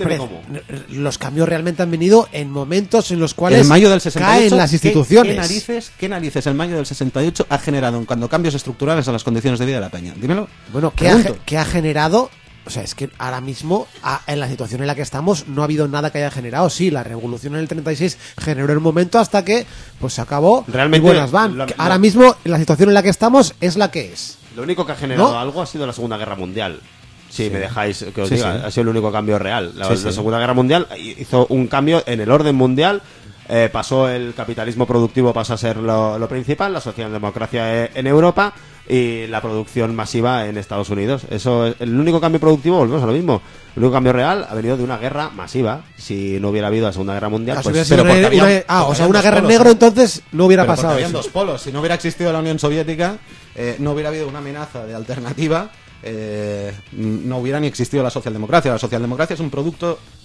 Los cambios realmente han venido en momentos en los cuales el mayo del 68, caen las instituciones. ¿Qué narices el mayo del 68 ha generado cuando cambios estructurales a las condiciones de vida de la peña? Dímelo. Bueno, ¿qué ha generado? O sea, es que ahora mismo, en la situación en la que estamos, no ha habido nada que haya generado. Sí, la revolución en el 36 generó el momento hasta que pues se acabó. Realmente, y buenas van. Ahora mismo, la situación en la que estamos es la que es. Lo único que ha generado algo ha sido la Segunda Guerra Mundial. Si me dejáis que os diga, ha sido el único cambio real. La Segunda Guerra Mundial hizo un cambio en el orden mundial. Pasó el capitalismo productivo, pasó a ser lo principal, la socialdemocracia en Europa y la producción masiva en Estados Unidos. Eso es el único cambio productivo, volvemos a lo mismo. El único cambio real ha venido de una guerra masiva. Si no hubiera habido la Segunda Guerra Mundial, pues... una guerra en negro, entonces no hubiera pasado eso. Habían 2 polos. Si no hubiera existido la Unión Soviética, no hubiera habido una amenaza de alternativa, no hubiera ni existido la socialdemocracia. La socialdemocracia es un producto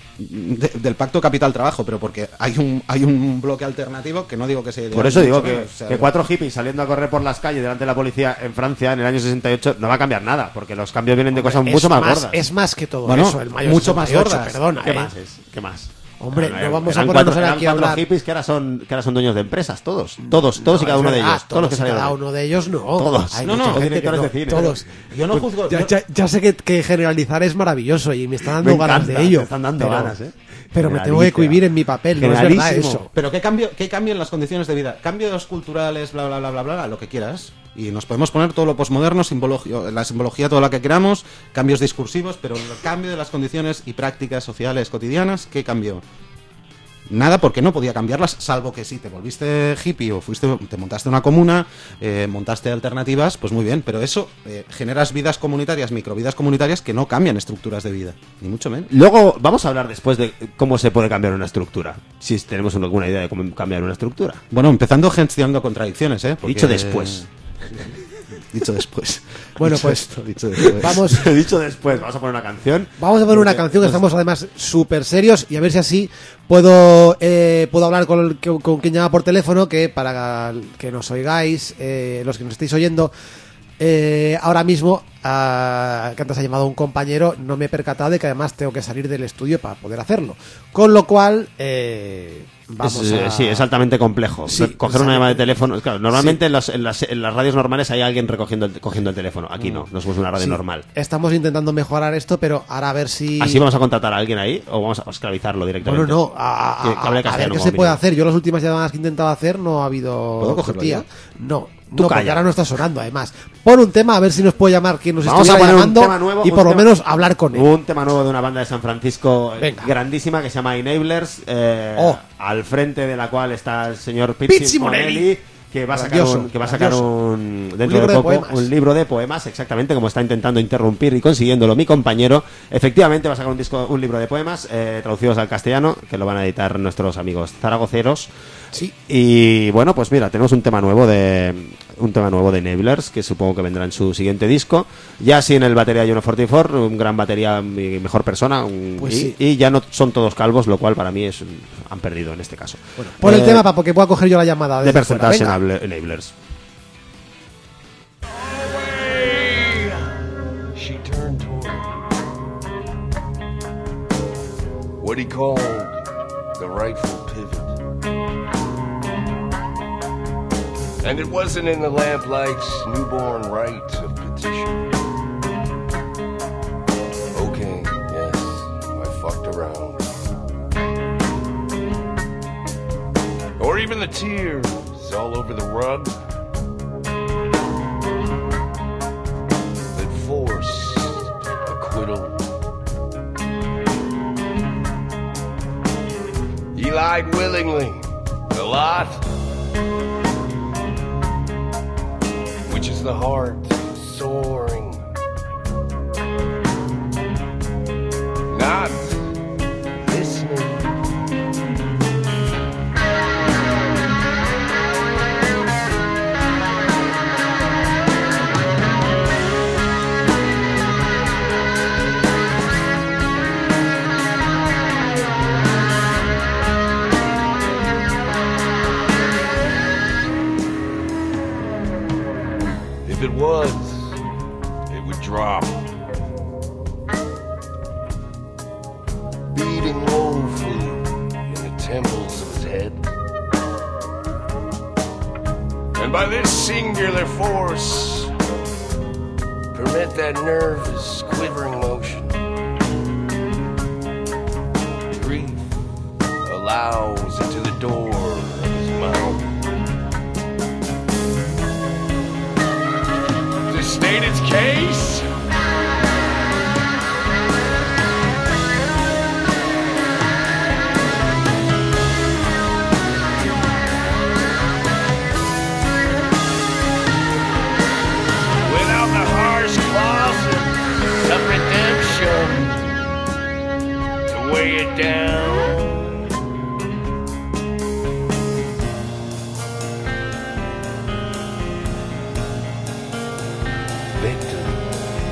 del pacto capital-trabajo, pero porque hay un bloque alternativo que no digo que sea... Por eso digo que, o sea, que 4 hippies saliendo a correr por las calles delante de la policía en Francia en el año 68 no va a cambiar nada, porque los cambios vienen de cosas mucho más gordas. Es más que todo Bueno, eso, el mayo mucho más 68, gordas. perdona. ¿Qué más es? ¿Qué más? Hombre, no vamos a eran ponernos cuatro, aquí a eran 4 hablar. hippies que ahora son dueños de empresas, todos y cada uno de ellos. Todos los que salieron. Cada uno de ellos no. Todos. Hay No, mucha no, gente directores que de cine. Todos. yo no juzgo... Ya sé que generalizar es maravilloso y me está dando Me ganas encanta, de ello. me están dando ganas, Pero me tengo que cohibir en mi papel, no es verdad Generalísimo. eso. Pero ¿qué cambio en las condiciones de vida? Cambios culturales, bla, bla, bla, bla, bla, lo que quieras. Y nos podemos poner todo lo posmoderno, la simbología, toda la que queramos, cambios discursivos, pero el cambio de las condiciones y prácticas sociales cotidianas, ¿qué cambió? Nada, porque no podía cambiarlas, salvo que si te volviste hippie o te montaste una comuna, montaste alternativas, pues muy bien, pero eso generas vidas comunitarias, microvidas comunitarias que no cambian estructuras de vida, ni mucho menos. Luego vamos a hablar después de cómo se puede cambiar una estructura, si tenemos alguna idea de cómo cambiar una estructura. Bueno, empezando gestionando contradicciones, ¿eh? Porque- Dicho después. Dicho después. Bueno, Dicho pues, esto, dicho después. Vamos, He dicho después, vamos a poner una canción. vamos a poner una canción que estamos además súper serios y a ver si así puedo hablar con quien llama por teléfono, que para que nos oigáis, los que nos estéis oyendo, ahora mismo que antes ha llamado un compañero, no me he percatado de que además tengo que salir del estudio para poder hacerlo, con lo cual vamos a... Sí, es altamente complejo. Sí, Coger una llamada de exactamente. teléfono. Claro, normalmente en las radios normales hay alguien cogiendo el teléfono. Aquí no somos una radio Sí, normal. estamos intentando mejorar esto, pero ahora a ver si... ¿Así vamos a contratar a alguien ahí o vamos a esclavizarlo directamente? Bueno, no, Que hable a ver castellano, qué como se puede mínimo. hacer. Yo las últimas llamadas que he intentado hacer no ha habido... ¿Puedo cogerlo tía. yo? No, Tú porque calla. ahora no está sonando, además. Pon un tema, a ver si nos puede llamar quien nos Vamos a estuviera poner un llamando tema nuevo, y un por lo tema- menos hablar con él. Un tema nuevo de una banda de San Francisco Venga. grandísima que se llama Enablers, Oh. al frente de la cual está el señor Pizzi Pizzi Monelli. Monelli, que va a sacar Grandioso. dentro libro de de poco poemas. un libro de poemas, exactamente como está intentando interrumpir y consiguiéndolo mi compañero. Efectivamente va a sacar un libro de poemas traducidos al castellano, que lo van a editar nuestros amigos zaragoceros. Sí. Y bueno, pues mira, tenemos un tema nuevo de Enablers, que supongo que vendrá en su siguiente disco. Ya sí, en el batería Juno 44, un gran batería y mejor persona, Pues y, sí. y ya no son todos calvos, lo cual para mí han perdido en este caso. Bueno, pon el tema para que pueda coger yo la llamada de desde fuera. presentarse Venga. en Enablers. She turned toward what he called the rightful pivot. And it wasn't in the lamplight's newborn right of petition. Okay, yes, I fucked around. Or even the tears all over the rug that forced acquittal. He lied willingly, a lot, which is the heart soaring, not listening. If it was, it would drop. Beating woefully in the temples of his head. And by this singular force, permit that nervous, quivering motion. Grief allows into the door of his mouth to state its case. Without the harsh clauses of redemption to weigh it down. Victim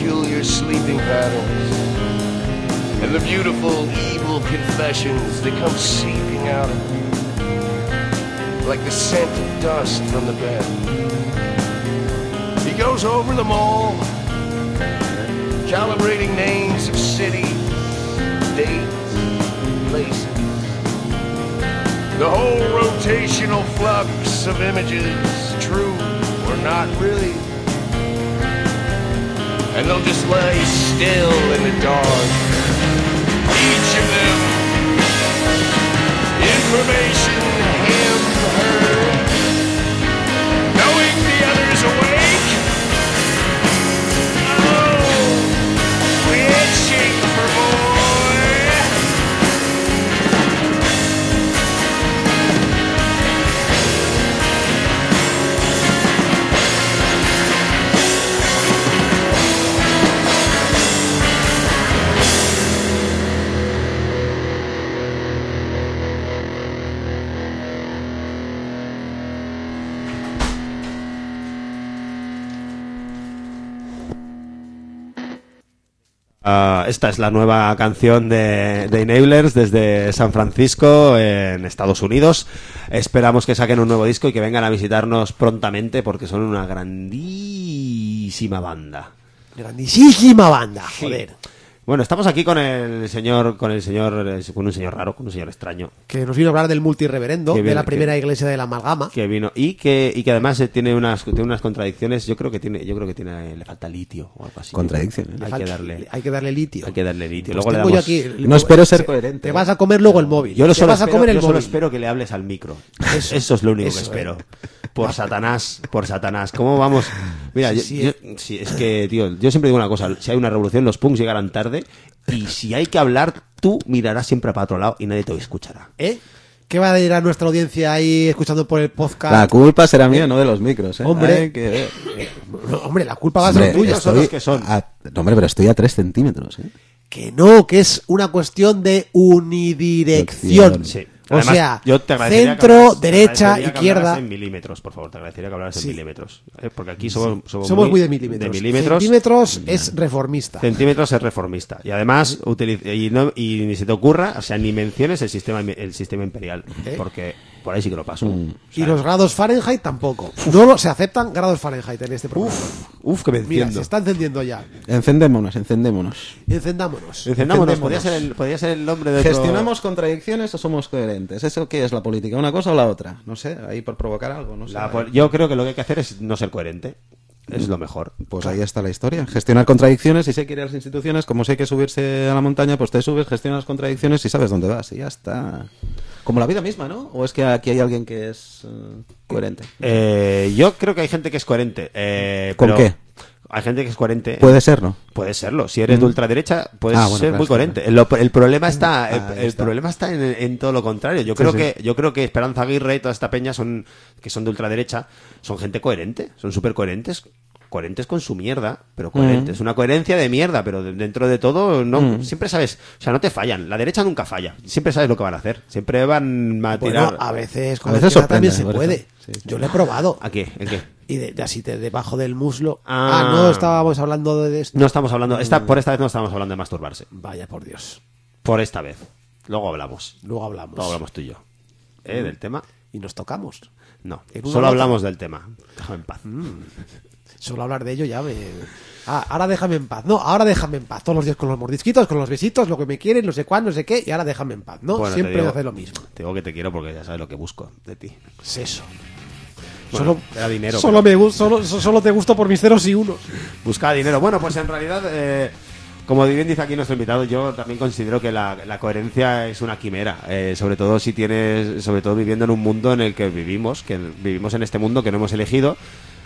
peculiar sleeping patterns, and the beautiful, evil confessions that come seeping out of her, like the scent of dust from the bed. He goes over them all, calibrating names of cities, dates, places. The whole rotational flux of images, true or not really. And they'll just lay still in the dark. Each of them, information him, her, knowing the other's awake. Oh, itching for more. Esta es la nueva canción de Enablers desde San Francisco, en Estados Unidos. Esperamos que saquen un nuevo disco y que vengan a visitarnos prontamente porque son una grandísima banda. Grandísima banda, joder. Sí. Bueno, estamos aquí con un señor raro, con un señor extraño. Que nos vino a hablar del multirreverendo, Viene, de la primera iglesia de la amalgama. Que vino y que además tiene unas contradicciones. Yo creo que le falta litio o algo así. Contradicciones. Hay que darle litio. Hay que darle litio. Pues luego le tengo damos... yo aquí, No espero ser coherente. Te vas a comer luego el móvil. Yo solo móvil. espero que le hables al micro. Eso es lo único que espero. Por Satanás. ¿Cómo vamos? Mira, sí, es que, tío, yo siempre digo una cosa. Si hay una revolución, los punks llegarán tarde. Y si hay que hablar, tú mirarás siempre para otro lado y nadie te escuchará. ¿Qué va a ir a nuestra audiencia ahí escuchando por el podcast? La culpa será mía, no de los micros, ¿eh? Hombre, hombre, la culpa va a ser tuya. Son los que son. No, hombre, pero estoy a 3 centímetros, ¿eh? Que no, que es una cuestión de unidirección. Sí. O Además, sea, yo te agradecería centro, te derecha, agradecería que izquierda. hablaras en milímetros, por favor, te agradecería que hablaras en milímetros. Porque aquí somos muy de milímetros. Centímetros es reformista. Centímetros es reformista. Y además, y ni se te ocurra, o sea, ni menciones el sistema imperial. Porque por ahí sí que lo paso. Y los grados Fahrenheit tampoco. No se aceptan grados Fahrenheit en este programa. Uf, que me enciendo. Mira, se está encendiendo ya. Encendémonos. Encendámonos. Podría ser el nombre de otro... ¿Gestionamos contradicciones o somos coherentes? ¿Eso qué es la política? ¿Una cosa o la otra? No sé, ahí por provocar algo, no sé. Yo creo que lo que hay que hacer es no ser coherente. Es lo mejor. Pues ahí está la historia. Gestionar contradicciones, y si hay que ir a las instituciones, como si hay que subirse a la montaña, pues te subes, gestionas las contradicciones y sabes dónde vas. Y ya está. Como la vida misma, ¿no? ¿O es que aquí hay alguien que es coherente? Yo creo que hay gente que es coherente. ¿Con qué? Hay gente que es coherente. Puede serlo. Puede serlo. Si eres de ultraderecha, puedes ser claro, muy coherente. El problema está, problema está en todo lo contrario. Yo creo que Esperanza Aguirre y toda esta peña que son de ultraderecha, son gente coherente, son súper coherentes. Coherentes con su mierda, pero coherentes. Una coherencia de mierda, pero dentro de todo, no, siempre sabes, o sea, no te fallan. La derecha nunca falla. Siempre sabes lo que van a hacer. Siempre van a tirar. Bueno, a veces con la izquierda también se puede. Sí. Yo lo he probado. ¿A qué? ¿En qué? Y así debajo del muslo. No estábamos hablando de esto. No estamos hablando, por esta vez no estamos hablando de masturbarse. Vaya por Dios. Por esta vez. Luego hablamos tú y yo. Del tema. Y nos tocamos. No, solo hablamos del tema. Déjame en paz. Solo hablar de ello ya me... ahora déjame en paz. No, ahora déjame en paz. Todos los días con los mordisquitos, con los besitos, lo que me quieren, no sé cuándo, no sé qué, y ahora déjame en paz, ¿no? Bueno, siempre me hace lo mismo. Te digo que te quiero porque ya sabes lo que busco de ti. Es eso. Bueno, era dinero. Solo te gusto por mis ceros y unos. Buscaba dinero. Bueno, pues en realidad... como bien dice aquí nuestro invitado, yo también considero que la coherencia es una quimera, sobre todo viviendo en un mundo en el que vivimos en este mundo que no hemos elegido,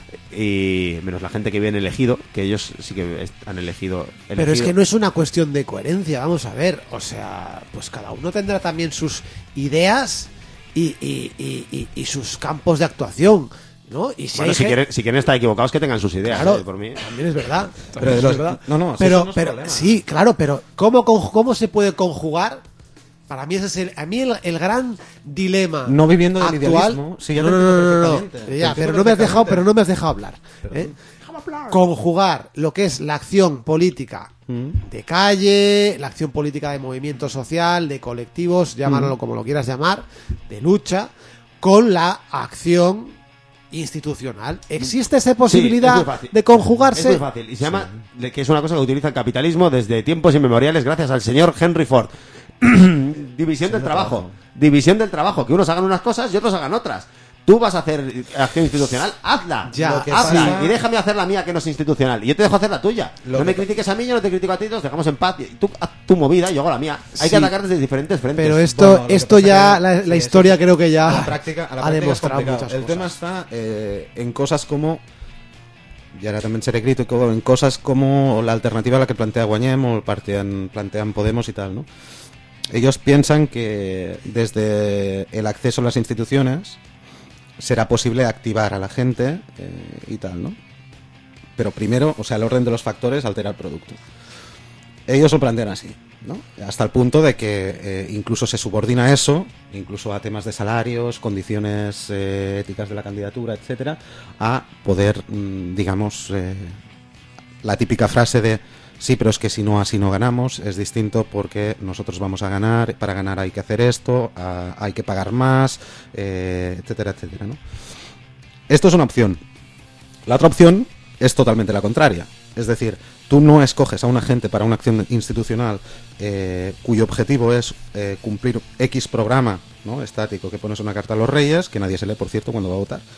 y menos la gente que viene elegido, que ellos sí que han elegido. Pero es que no es una cuestión de coherencia, vamos a ver, o sea, pues cada uno tendrá también sus ideas y sus campos de actuación, ¿no? Y si quieren estar equivocados, que tengan sus ideas. Claro, por mí también es verdad. Pero sí, claro, pero ¿cómo se puede conjugar? Para mí ese es el gran dilema. No viviendo del actual. idealismo. Sí, No. Pero no me has dejado hablar. conjugar lo que es la acción política de calle, la acción política de movimiento social, de colectivos, llámalo como lo quieras llamar, de lucha, con la acción institucional. ¿Existe esa posibilidad de conjugarse? Es muy fácil. Y se llama, que es una cosa que utiliza el capitalismo desde tiempos inmemoriales gracias al señor Henry Ford. División del trabajo. División del trabajo. Que unos hagan unas cosas y otros hagan otras. Tú vas a hacer acción institucional, hazla. Hazla. Y déjame hacer la mía que no es institucional. Y yo te dejo hacer la tuya. No me critiques a mí, yo no te critico a ti, nos dejamos en paz. Y tú haz tu movida y yo hago la mía. Hay que atacar desde diferentes frentes. Pero esto ya, la historia creo que ya ha demostrado muchas cosas. El tema está en cosas como, y ahora también seré crítico, en cosas como la alternativa a la que plantea Guanyem o plantean Podemos y tal, ¿no? Ellos piensan que desde el acceso a las instituciones será posible activar a la gente y tal, ¿no? Pero primero, o sea, el orden de los factores altera el producto. Ellos lo plantean así, ¿no? Hasta el punto de que incluso se subordina eso, incluso a temas de salarios, condiciones éticas de la candidatura, etcétera, a poder, digamos, la típica frase de sí, pero es que si no así no ganamos, es distinto porque nosotros vamos a ganar, para ganar hay que hacer esto, hay que pagar más, etcétera, etcétera, ¿no? Esto es una opción. La otra opción es totalmente la contraria. Es decir, tú no escoges a un agente para una acción institucional cuyo objetivo es cumplir X programa, ¿no?, estático, que pones una carta a los reyes, que nadie se lee, por cierto, cuando va a votar.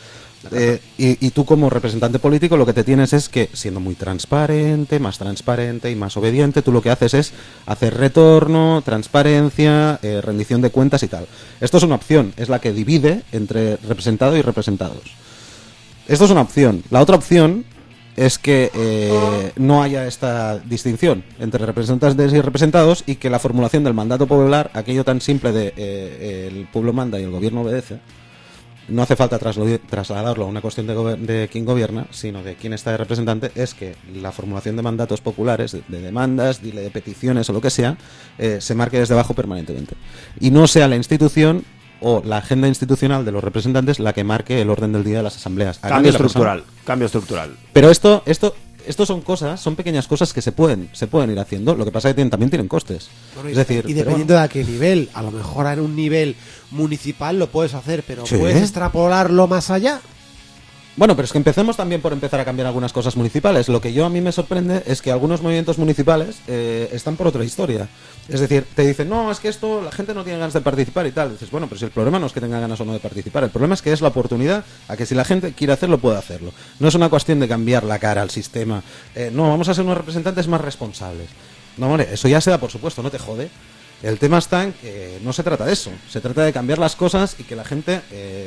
Y tú como representante político lo que te tienes es que, siendo muy transparente y más obediente, tú lo que haces es hacer retorno, transparencia, rendición de cuentas y tal. Esto es una opción, es la que divide entre representado y representados. Esto es una opción. La otra opción es que no haya esta distinción entre representantes y representados, y que la formulación del mandato popular, aquello tan simple de el pueblo manda y el gobierno obedece, no hace falta trasladarlo a una cuestión de quién gobierna, sino de quién está de representante. Es que la formulación de mandatos populares, de demandas, de peticiones o lo que sea, se marque desde abajo permanentemente. Y no sea la institución o la agenda institucional de los representantes la que marque el orden del día de las asambleas. Cambio estructural. Pero esto son cosas, son pequeñas cosas que se pueden ir haciendo. Lo que pasa es que también tienen costes. Bueno, es decir, y dependiendo de a qué nivel, a lo mejor en un nivel municipal lo puedes hacer, pero ¿sí? ¿Puedes extrapolarlo más allá? Bueno, pero es que empecemos también por empezar a cambiar algunas cosas municipales. Lo que a mí me sorprende es que algunos movimientos municipales están por otra historia. Es decir, te dicen, no, es que esto, la gente no tiene ganas de participar y tal. Dices, bueno, pero si el problema no es que tenga ganas o no de participar, el problema es que es la oportunidad a que si la gente quiere hacerlo, pueda hacerlo. No es una cuestión de cambiar la cara al sistema. No, vamos a ser unos representantes más responsables. No, hombre, eso ya se da por supuesto, no te jode. El tema está en que no se trata de eso. Se trata de cambiar las cosas y que la gente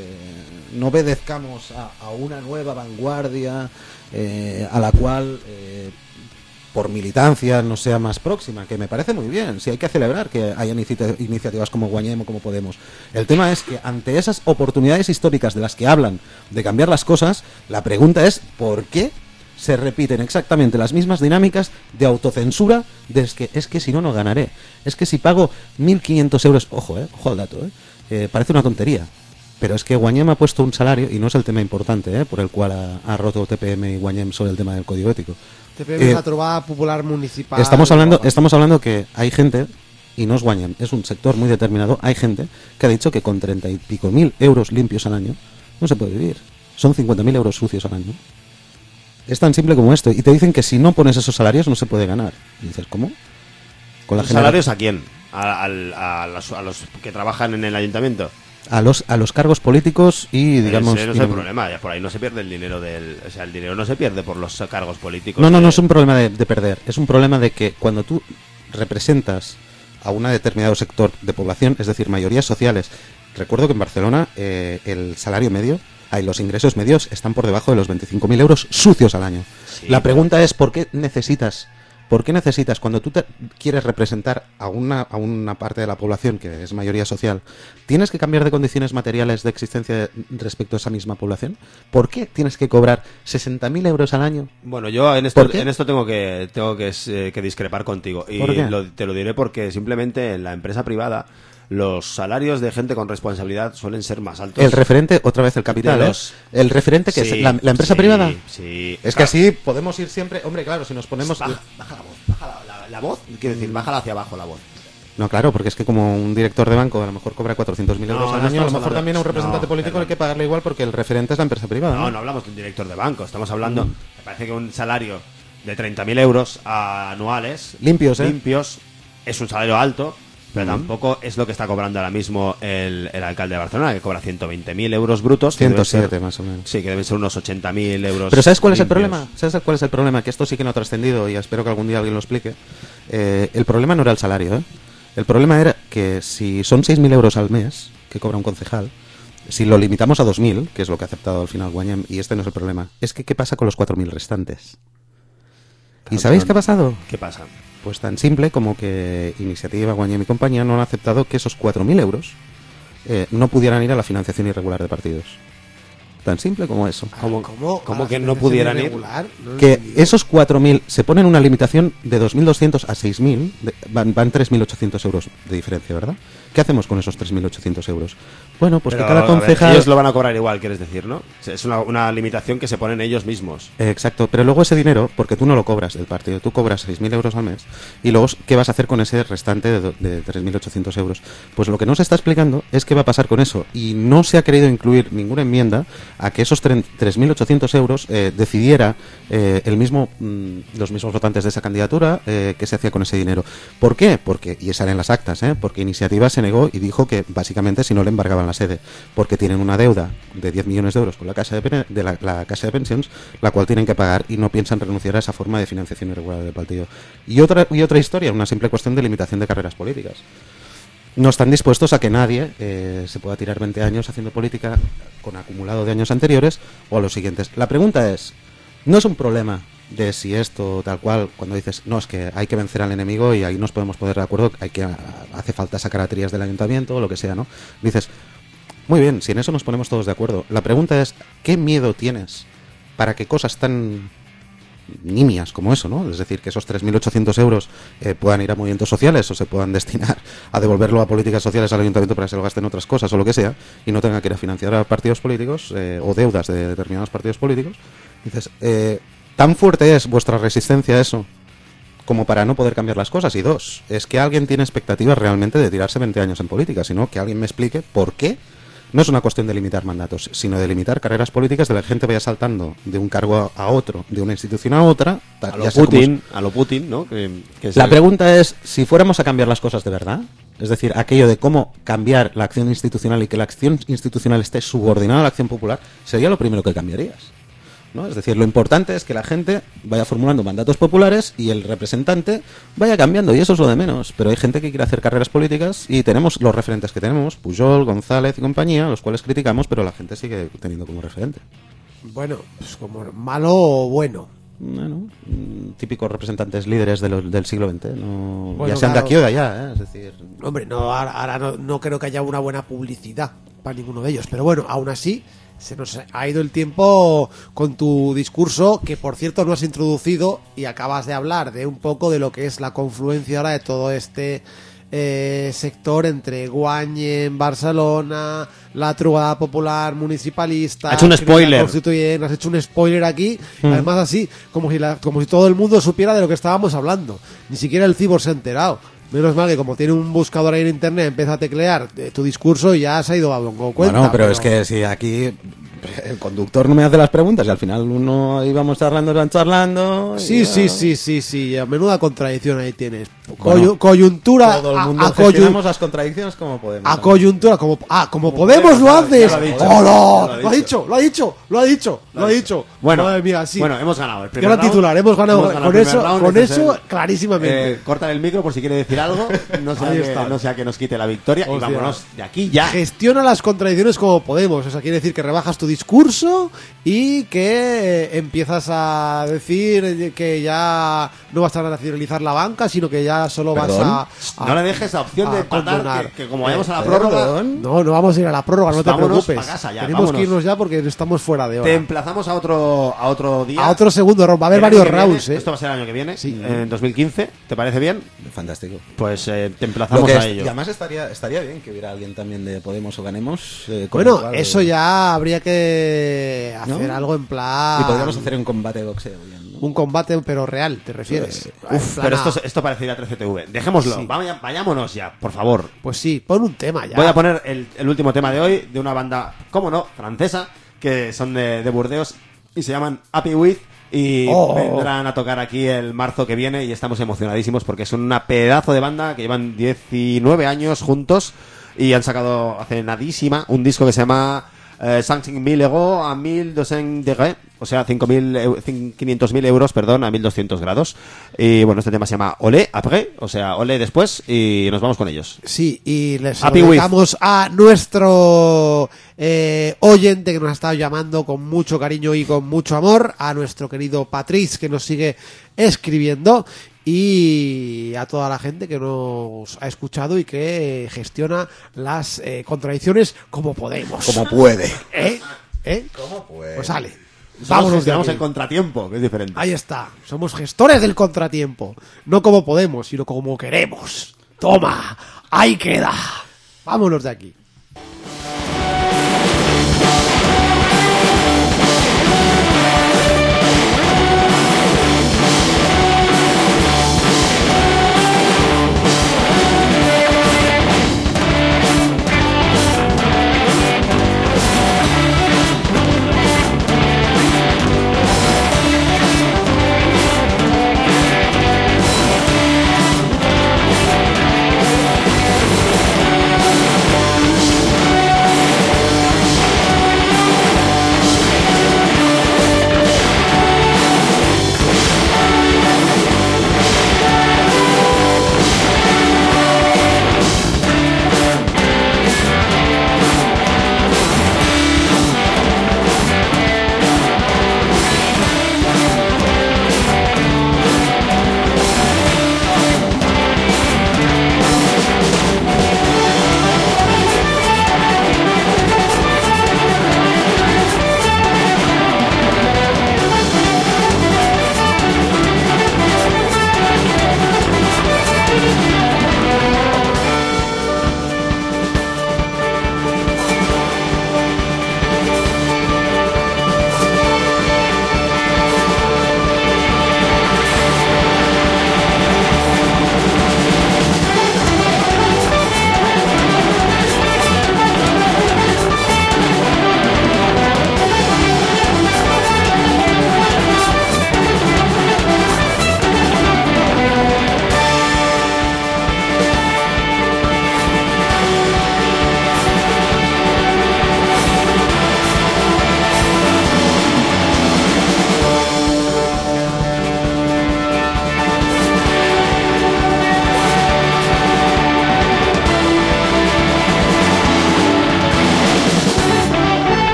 no obedezcamos a una nueva vanguardia a la cual por militancia no sea más próxima, que me parece muy bien. Sí, hay que celebrar que haya iniciativas como Guanyem o como Podemos. El tema es que ante esas oportunidades históricas de las que hablan de cambiar las cosas, la pregunta es ¿por qué se repiten exactamente las mismas dinámicas de autocensura? Es que si no ganaré. Es que si pago 1.500 euros, ojo al dato, parece una tontería, pero es que Guanyem ha puesto un salario, y no es el tema importante, por el cual ha roto TPM y Guanyem sobre el tema del código ético. TPM es la Trobada Popular Municipal. Estamos hablando que hay gente, y no es Guanyem, es un sector muy determinado, hay gente que ha dicho que con 30 y pico mil euros limpios al año no se puede vivir. Son 50.000 euros sucios al año. Es tan simple como esto. Y te dicen que si no pones esos salarios no se puede ganar. Y dices, ¿cómo? ¿Con ¿Los salarios a quién? ¿A los que trabajan en el ayuntamiento? A los cargos políticos y, digamos... Ese no es el problema. Ya por ahí no se pierde el dinero O sea, el dinero no se pierde por los cargos políticos. No es un problema de perder. Es un problema de que cuando tú representas a un determinado sector de población, es decir, mayorías sociales... Recuerdo que en Barcelona el salario medio... los ingresos medios están por debajo de los 25.000 euros sucios al año. Sí, la pregunta es, ¿por qué necesitas cuando tú quieres representar a una parte de la población que es mayoría social, tienes que cambiar de condiciones materiales de existencia respecto a esa misma población? ¿Por qué tienes que cobrar 60.000 euros al año? Bueno, yo en esto tengo que discrepar contigo. Y te lo diré porque simplemente en la empresa privada los salarios de gente con responsabilidad suelen ser más altos. El referente, otra vez el capital, el referente que sí, es la empresa privada. Sí. Es que así podemos ir siempre, hombre, claro, si nos ponemos... Baja la voz, baja la voz, quiero decir, bájala hacia abajo la voz. No, claro, porque es que como un director de banco a lo mejor cobra 400.000 euros al año, a lo mejor también a un representante político hay que pagarle igual porque el referente es la empresa privada. No hablamos de un director de banco, estamos hablando, me parece que un salario de 30.000 euros anuales limpios es un salario alto, pero tampoco es lo que está cobrando ahora mismo el alcalde de Barcelona, que cobra 120.000 euros brutos. 107 más o menos. Sí, que deben ser unos 80.000 euros. Pero ¿sabes cuál es el limpios. problema? ¿Sabes cuál es el problema? Que esto sí que no ha trascendido y espero que algún día alguien lo explique. El problema no era el salario, ¿eh? El problema era que si son 6.000 euros al mes que cobra un concejal, si lo limitamos a 2.000, que es lo que ha aceptado al final Guanyem, y este no es el problema, es que ¿qué pasa con los 4.000 restantes? ¿Y sabéis qué ha pasado? ¿Qué pasa? Pues tan simple como que Iniciativa, Guanyem y compañía no han aceptado que esos 4.000 euros no pudieran ir a la financiación irregular de partidos. Tan simple como eso. ¿Cómo que no pudieran ir? Que esos 4.000 se ponen una limitación de 2.200 a 6.000, van 3.800 euros de diferencia, ¿verdad? ¿Qué hacemos con esos 3.800 euros? Bueno, pues Pero, que cada concejal... ellos lo van a cobrar igual, quieres decir, ¿no? Es una limitación que se ponen ellos mismos. Exacto, pero luego ese dinero, porque tú no lo cobras del partido, tú cobras 6.000 euros al mes, y luego, ¿qué vas a hacer con ese restante de 3.800 euros? Pues lo que no se está explicando es qué va a pasar con eso, y no se ha querido incluir ninguna enmienda a que esos 3.800 euros decidiera los mismos votantes de esa candidatura qué se hacía con ese dinero. ¿Por qué? Porque, y salen las actas, porque Iniciativa se negó y dijo que básicamente si no le embargaban la sede, porque tienen una deuda de 10 millones de euros con la Caixa la Caixa de Pensions, la cual tienen que pagar y no piensan renunciar a esa forma de financiación irregular del partido. Y otra historia, una simple cuestión de limitación de carreras políticas. No están dispuestos a que nadie se pueda tirar 20 años haciendo política con acumulado de años anteriores o a los siguientes. La pregunta es, no es un problema de si esto tal cual, cuando dices, no, es que hay que vencer al enemigo y ahí nos podemos poner de acuerdo, hace falta sacar a Trías del ayuntamiento o lo que sea, ¿no? Dices, muy bien, si en eso nos ponemos todos de acuerdo. La pregunta es, ¿qué miedo tienes para que cosas tan nimias como eso, ¿no? Es decir, que esos 3.800 euros puedan ir a movimientos sociales o se puedan destinar a devolverlo a políticas sociales al ayuntamiento para que se lo gasten en otras cosas o lo que sea, y no tenga que ir a financiar a partidos políticos o deudas de determinados partidos políticos? Dices, ¿tan fuerte es vuestra resistencia a eso como para no poder cambiar las cosas? Y dos, es que alguien tiene expectativas realmente de tirarse 20 años en política, sino que alguien me explique por qué. No es una cuestión de limitar mandatos, sino de limitar carreras políticas, de la gente vaya saltando de un cargo a otro, de una institución a otra. A lo Putin, ¿no? La pregunta es, si fuéramos a cambiar las cosas de verdad, es decir, aquello de cómo cambiar la acción institucional y que la acción institucional esté subordinada a la acción popular, sería lo primero que cambiarías, ¿no? Es decir, lo importante es que la gente vaya formulando mandatos populares y el representante vaya cambiando, y eso es lo de menos. Pero hay gente que quiere hacer carreras políticas y tenemos los referentes que tenemos, Pujol, González y compañía, los cuales criticamos, pero la gente sigue teniendo como referente. Bueno, pues como malo o bueno. Bueno, típicos representantes líderes del siglo XX, no, bueno, ya sean claro, de aquí o de allá, es decir... Hombre, no, ahora no creo que haya una buena publicidad para ninguno de ellos, pero bueno, aún así se nos ha ido el tiempo con tu discurso, que por cierto no has introducido, y acabas de hablar de un poco de lo que es la confluencia ahora de todo este sector entre Guanyem, Barcelona, la Trobada Popular Municipalista. Ha hecho un spoiler. Has hecho un spoiler aquí, además así, como si todo el mundo supiera de lo que estábamos hablando. Ni siquiera el Cibor se ha enterado. Menos mal que como tiene un buscador ahí en internet, empieza a teclear tu discurso y ya se ha ido a dongo cuenta. Bueno, pero es que si aquí el conductor no me hace las preguntas y al final uno íbamos charlando. Sí, a menuda contradicción ahí tienes. Bueno, coyuntura todo el mundo gestionamos las contradicciones como podemos. A coyuntura, como podemos lo haces. Lo ha dicho. Bueno, madre mía, sí. Bueno, hemos ganado el primer Gran round. titular, hemos ganado con entonces, eso clarísimamente. Corta el micro por si quiere decir algo, no sea que nos quite la victoria. Hostia. Y vámonos de aquí ya. Gestiona las contradicciones como podemos. O sea, quiere decir que rebajas tu tu discurso y que empiezas a decir que ya no vas a nacionalizar la banca, sino que ya solo vas a no le dejes la opción de empatar, que como vayamos a la prórroga... No vamos a ir a la prórroga, no te preocupes. Casa ya, tenemos que irnos ya porque estamos fuera de hora. Te emplazamos a otro día. A otro segundo round. Va a haber varios rounds. Esto va a ser el año que viene, en 2015. ¿Te parece bien? Fantástico. Pues te emplazamos a ello. Y además estaría bien que hubiera alguien también de Podemos o Ganemos. Bueno, eso ya habría que hacer algo en plan... Y podríamos hacer un combate de boxeo. Bien, ¿no? Un combate, pero real, ¿te refieres? Pero esto parecería 13TV. Dejémoslo. Sí. Vayámonos ya, por favor. Pues sí, pon un tema ya. Voy a poner el último tema de hoy de una banda, cómo no, francesa, que son de Burdeos y se llaman Happy With. Y vendrán a tocar aquí el marzo que viene y estamos emocionadísimos porque es una pedazo de banda que llevan 19 años juntos y han sacado hace nadísima un disco que se llama 5.000 euros a 1.200 degrés, o sea 500.000 euros, perdón, a 1.200 grados. Y bueno, este tema se llama Olé après, o sea, Olé después, y nos vamos con ellos. Sí, y les dedicamos a nuestro oyente que nos ha estado llamando con mucho cariño y con mucho amor, a nuestro querido Patrice que nos sigue escribiendo, y a toda la gente que nos ha escuchado y que gestiona las contradicciones como podemos. Como puede. ¿Cómo puede? Pues sale. Vámonos, tenemos el contratiempo, que es diferente. Ahí está. Somos gestores del contratiempo. No como podemos, sino como queremos. Toma. Ahí queda. Vámonos de aquí.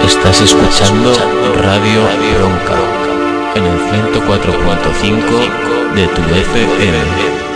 Estás escuchando Radio Ronca en el 104.5 de tu FM.